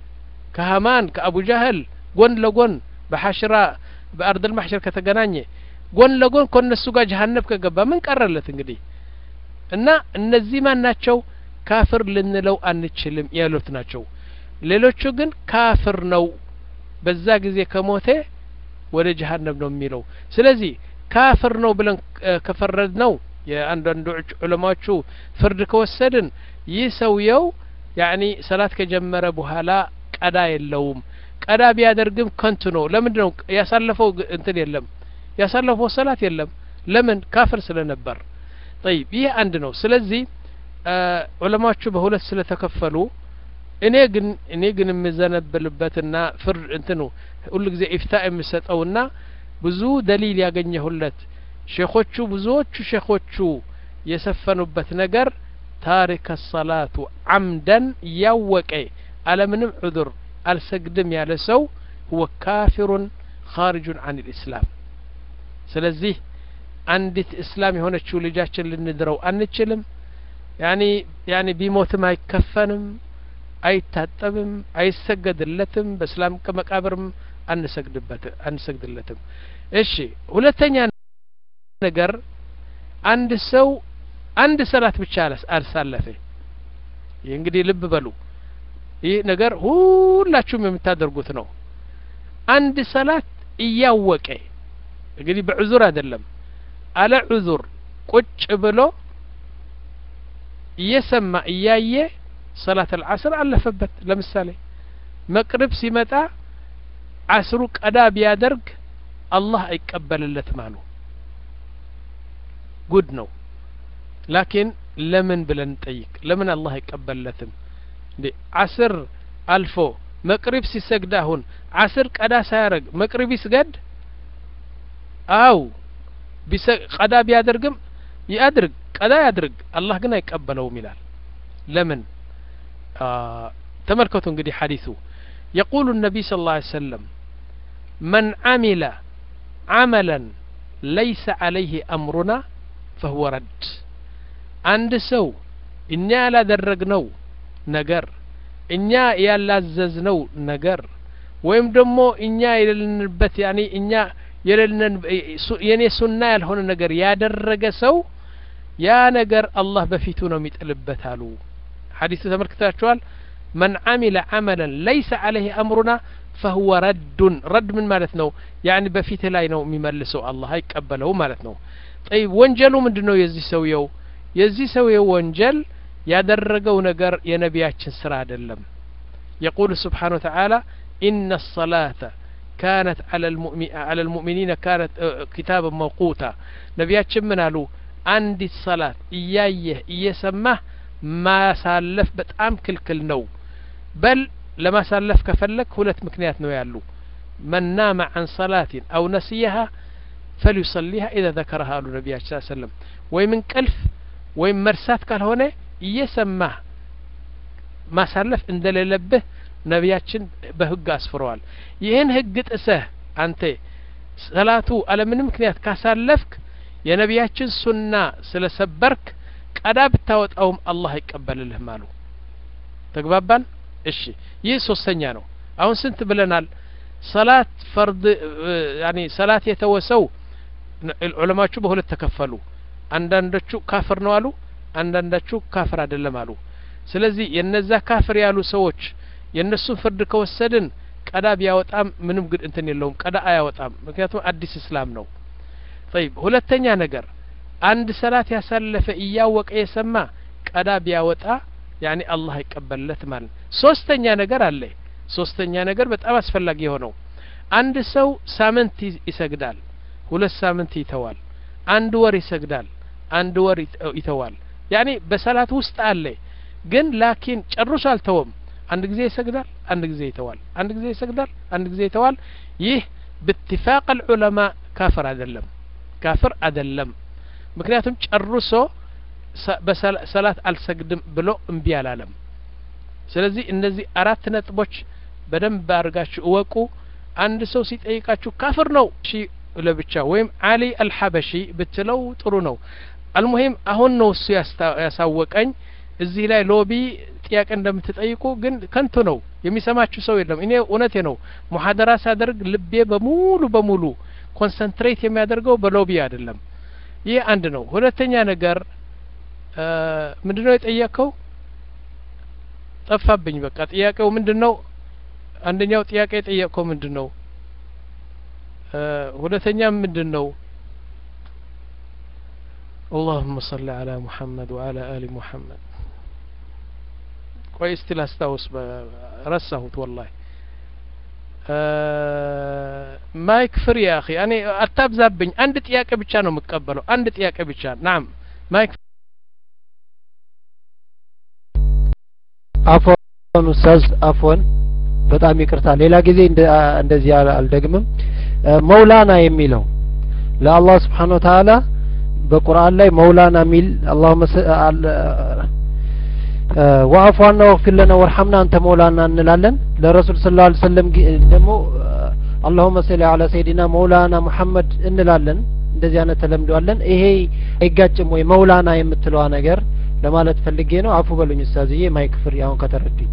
ከሃማን ከአቡ ጀህል ጎን ለጎን በሐሽራ በአርደል ማህሸር ከተገናኘ ጎን ለጎን ከነሱ ጋር ጀሃነም ከገባ ምን ቀረለት እንግዲህ እና እነዚህ ማን ናቸው ካፍር ልንለው አንችልም ያሉት ናቸው ሌሎቹ ግን ካፍር ነው በዛ ጊዜ ከሞተ ወደ ጀሃነም ነው የሚለው ስለዚህ ካፍር ነው ብለን ከፈረድ ነው የአንዳንዱ ዑለማዎቹ ፍርድ ከወሰድን ይህ ሰውየው ያኒ ሰላት ከጀመረ በኋላ ቀዳ የለውም ቀዳ ቢያደርግም ከንቱ ነው ለምንድን ነው ያሳለፈው እንትን የለም ያሳለፈው ሰላት የለም ለምን ካፍር ስለነበር طيب ይሄ አንድ ነው ስለዚህ ዑለማዎቹ በሁለት ስለተከፈሉ እኔ ግን እኔ ግን የምዘነብልበትና ፍርድ እንትኑ ሁሉ ጊዜ ኢፍታ የምሰጠውና ብዙ ደሊል ያገኘሁለት ሼኾቹ ብዙዎቹ ሼኾቹ የሰፈኑበት ነገር ታሪክ الصلاة عمدا ያወቀ አለምንም ዑذር አልሰግድም ያለ ሰው هو كافر خارج عن الإسلام ስለዚህ አንዲት እስላም የሆነችው ልጃችን ልንድረው አንችልም ያኒ ያኒ ቢሞትም አይከፈንም አይታጠብም አይሰገድለትም በእስላም ከመቃብርም አንሰግድበት አንሰግድለትም እሺ ሁለተኛ ነገር አንድ ሰው አንድ ሰላት ብቻ አልሳለፈ ይሄ እንግዲህ ልብ በሉ ይሄ ነገር ሁላችሁም የምታደርጉት ነው አንድ ሰላት እያወቀ እንግዲህ በዑذር አይደለም አለ ዑذር ቁጭ ብሎ እየሰማ እያየ ሰላት العصر አለፈበት ለምሳሌ መቅሪብ ሲመጣ አስሩ ቀዳ ቢያደርግ አላህ አይቀበልለትም አሉ ጉድ ነው ላኪን ለምን ብለን ጠይቅ ለምን አላህ አይቀበልለትም እንዴ አስር አልፎ መቅሪብ ሲሰግድ አሁን አስር ቀዳ ሳያረግ መቅሪብ ይስገድ አው ቀዳ ቢያደርግም ያድርግ ቀዳ ያድርግ አላህ ግን አይቀበለውም ይላል ለምን ተመልከቱ እንግዲህ ሐዲሱ يقول النبي صلى الله عليه وسلم من عمل عملا ليس عليه أمرنا فهو رد عند سو إنيا لا درقنو نقر إنيا يلاززنو نقر ويم دمو إنيا يلنبت يعني إنيا يلن يعني سنة يلهون نقر يا درق سو يا نقر الله بفيتونا متقلبتالو حديث تمركتاشوال من عمل عملا ليس عليه أمرنا فهو رد رد من مالتنا يعني بفيت لا ينو مملسو الله يقبله مالتنا طيب وانجلو من دنو يزي سويو يزي سويو وانجل يادرقو نقر ينبياتشن سرا دلم يقول سبحانه وتعالى إن الصلاة كانت على المؤمن على المؤمنين كانت كتابا موقوتا نبياتشن منالو عندي الصلاة إيايه إيسمه ማሳለፍ በጣም ክልክል ነው በል ለማሳለፍ ከፈለክ ሁለት ምክንያት ነው ያሉ من نام عن صلاة أو نسيها فليصليها إذا ذكرها النبي صلى الله عليه وسلم ومن كلف ومن مرسات قال هنا يسمى ما سلف إن دليلبه نبياتشن بهج أسفروال يهن هجت أسه أنت صلاته على من مكنيات كسلفك يا نبياتشن سنة سلسبرك أداب التوت أو الله يقبل له ماله تقبلن إشي يسوع سنيانو أو سنت بلنال صلاة فرض يعني صلاة يتوسو العلماء شو بقول التكفلوا عندنا كافر نوالو عندنا كافر عدل مالو سلزي ينزا كافر يالو سوتش ينسون فرد كوسدن قدا بياوطام منم قد انتن يلوم قدا اياوطام مكنياتو اديس اسلام نو طيب ሁለተኛ ነገር አንድ ሰላት ያሳለፈ እያወቀ የሰማ ቀዳ ቢያወጣ ያኒ አላህ ይቀበልለት ማለት ሶስተኛ ነገር አለ ሶስተኛ ነገር በጣም አስፈላጊ የሆነው አንድ ሰው ሳምንት ይሰግዳል ሁለት ሳምንት ይተዋል አንድ ወር ይሰግዳል አንድ ወር ይተዋል ያኒ በሰላት ውስጥ አለ ግን ላኪን ጨርሶ አልተወም አንድ ጊዜ ይሰግዳል አንድ ጊዜ ይተዋል አንድ ጊዜ ይሰግዳል አንድ ጊዜ ይተዋል ይህ باتفاق العلماء كافر አይደለም كافر አይደለም ምክንያቱም ጨርሶ በሰላት አልሰግድም ብሎ እምቢ አላለም ስለዚህ እነዚህ አራት ነጥቦች በደንብ አርጋችሁ እወቁ አንድ ሰው ሲጠይቃችሁ ካፍር ነው እሺ ለብቻ ወይም አሊ አልሐበሺ ብትለው ጥሩ ነው አልሙሂም አሁን ነው እሱ ያሳወቀኝ እዚህ ላይ ሎቢ ጥያቄ እንደምትጠይቁ ግን ከንቱ ነው የሚሰማችሁ ሰው የለም እኔ እውነቴ ነው ሙሐደራ ሳደርግ ልቤ በሙሉ በሙሉ ኮንሰንትሬት የሚያደርገው በሎቢ አይደለም ይህ አንድ ነው ሁለተኛ ነገር ምንድነው የጠየቀው ጠፋብኝ በቃ ጥያቄው ምንድነው አንደኛው ጥያቄ የጠየቀው ምንድነው ሁለተኛ ምንድነው اللهم صل على محمد وعلى آل محمد كويس تلاستاوس رسهت والله ما يكفر يا أخي أنا أتابزابني عند ጥያቄ ብቻ ነው መቀበለው አንድ ጥያቄ ብቻ نعم ما يكفر አፎን ኡስታዝ አፎን በጣም ይቅርታ ሌላ ጊዜ እንደዚህ አልደግምም መውላና የሚለው ለአላህ Subhanahu Wa Ta'ala በቁርአን ላይ መውላና ሚል اللهم ወአፉ አና ወግፊር ለና ወርሐምና አንተ መውላና እንላለን ለረሱል ሰለላሁ ዐለይሂ ወሰለም ደግሞ اللهم صل على سيدنا مولانا محمد እንላለን እንደዚህ አይነት ተለምዷለን ይሄ አይጋጭም ወይ መውላና የምትለው ነገር ለማለት ፈልጌ ነው አፉ በሉኝ ኡስታዝዬ ማይክፍር ያው ከተረዱኝ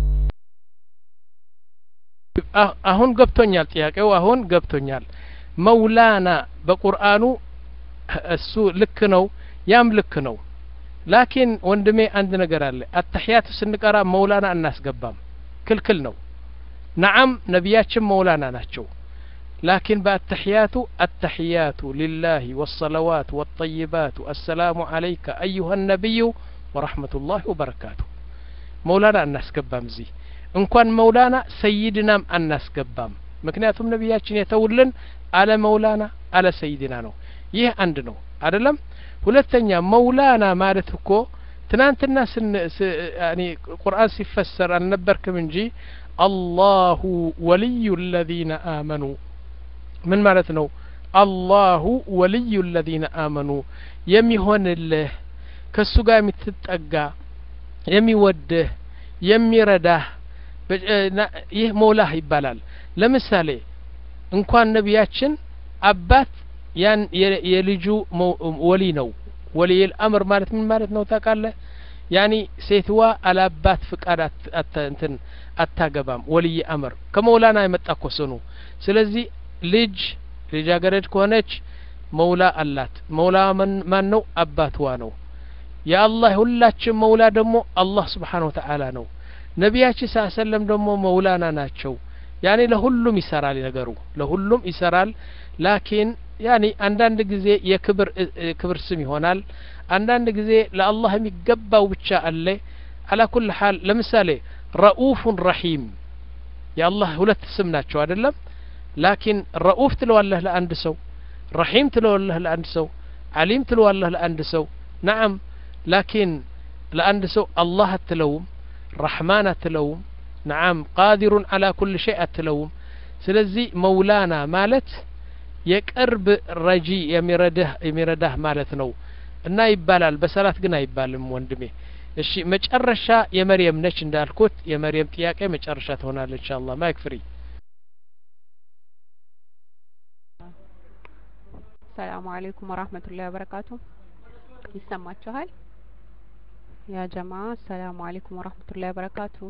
አሁን ገብቶኛል ጥያቄው አሁን ገብቶኛል መውላና በቁርአኑ እሱ ልክ ነው ያም ልክ ነው ላኪን ወንድሜ አንድ ነገር አለ አተህያት ስንቀራ መውላና እናስገባም ክልክል ነው نعم ነብያችን መውላና ናቸው لكن بالتحيات التحيات لله والصلوات والطيبات السلام عليك أيها النبي ورحمة الله وبركاته مولانا الناس قبام زي إن كان مولانا سيدنا الناس قبام مكنياتهم نبياتنا يتولن على مولانا على سيدنا نو يه عندنا عدلم ሁለተኛ مولانا مالتكو تنانت الناس يعني القرآن سيفسر أن نبركم انجي الله ولي الذين آمنوا من مالتنا الله ولي الذين آمنوا يميهون الله كالسقا متتقى يميوده يميرده يه مولاه يبالال لمثالي እንኳን ነብያችን አባት ያን የልጁ ወሊ ነው ወሊ الامر ማለት ምን ማለት ነው ታውቃለህ ያኒ ሴትዋ አላባት ፍቃድ እንትን አታገባም ወሊ አምር ከመውላና የመጣኮሰኑ ስለዚህ ልጅ ልጃገረድ ከሆነች መውላ አላት መውላ ማን ነው አባትዋ ነው የአላህ ሁላችን መውላ ደግሞ አላህ Subhanahu Wa Ta'ala ነው ነብያችን ሰለላሁ ደግሞ መውላና ናቸው ያኒ ለሁሉም ይሰራል ነገሩ ለሁሉም ይሰራል ላኪን ያኒ አንዳንድ ጊዜ የክብር ክብር ስም ይሆናል አንዳንድ ጊዜ ለአላህ የሚገባው ብቻ አለ على كل حال ለምሳሌ رؤوف رحيم يا الله ሁለት ስም ናቸው አይደለም ላኪን رؤوف ትለዋለህ ለአንድ ሰው رحيم ትለዋለህ ለአንድ ሰው عليم ትለዋለህ ለአንድ ሰው نعم لكن ለአንድ ሰው አላህ አትለውም ረህማን አትለውም نعم قادر على كل شيء አትለውም ስለዚህ መውላና ማለት የቅርብ ረጂ የሚረዳህ የሚረዳህ ማለት ነው እና ይባላል በሰላት ግን አይባልም ወንድሜ እሺ መጨረሻ የመርየም ነች እንዳልኩት የመርየም ጥያቄ መጨረሻ ትሆናለች ኢንሻአላህ ማይክ ፍሪ ሰላም አለይኩም ወራህመቱላሂ ወበረካቱ ይሰማችኋል ያ ጀማዓ ሰላም አለይኩም ወራህመቱላሂ ወበረካቱ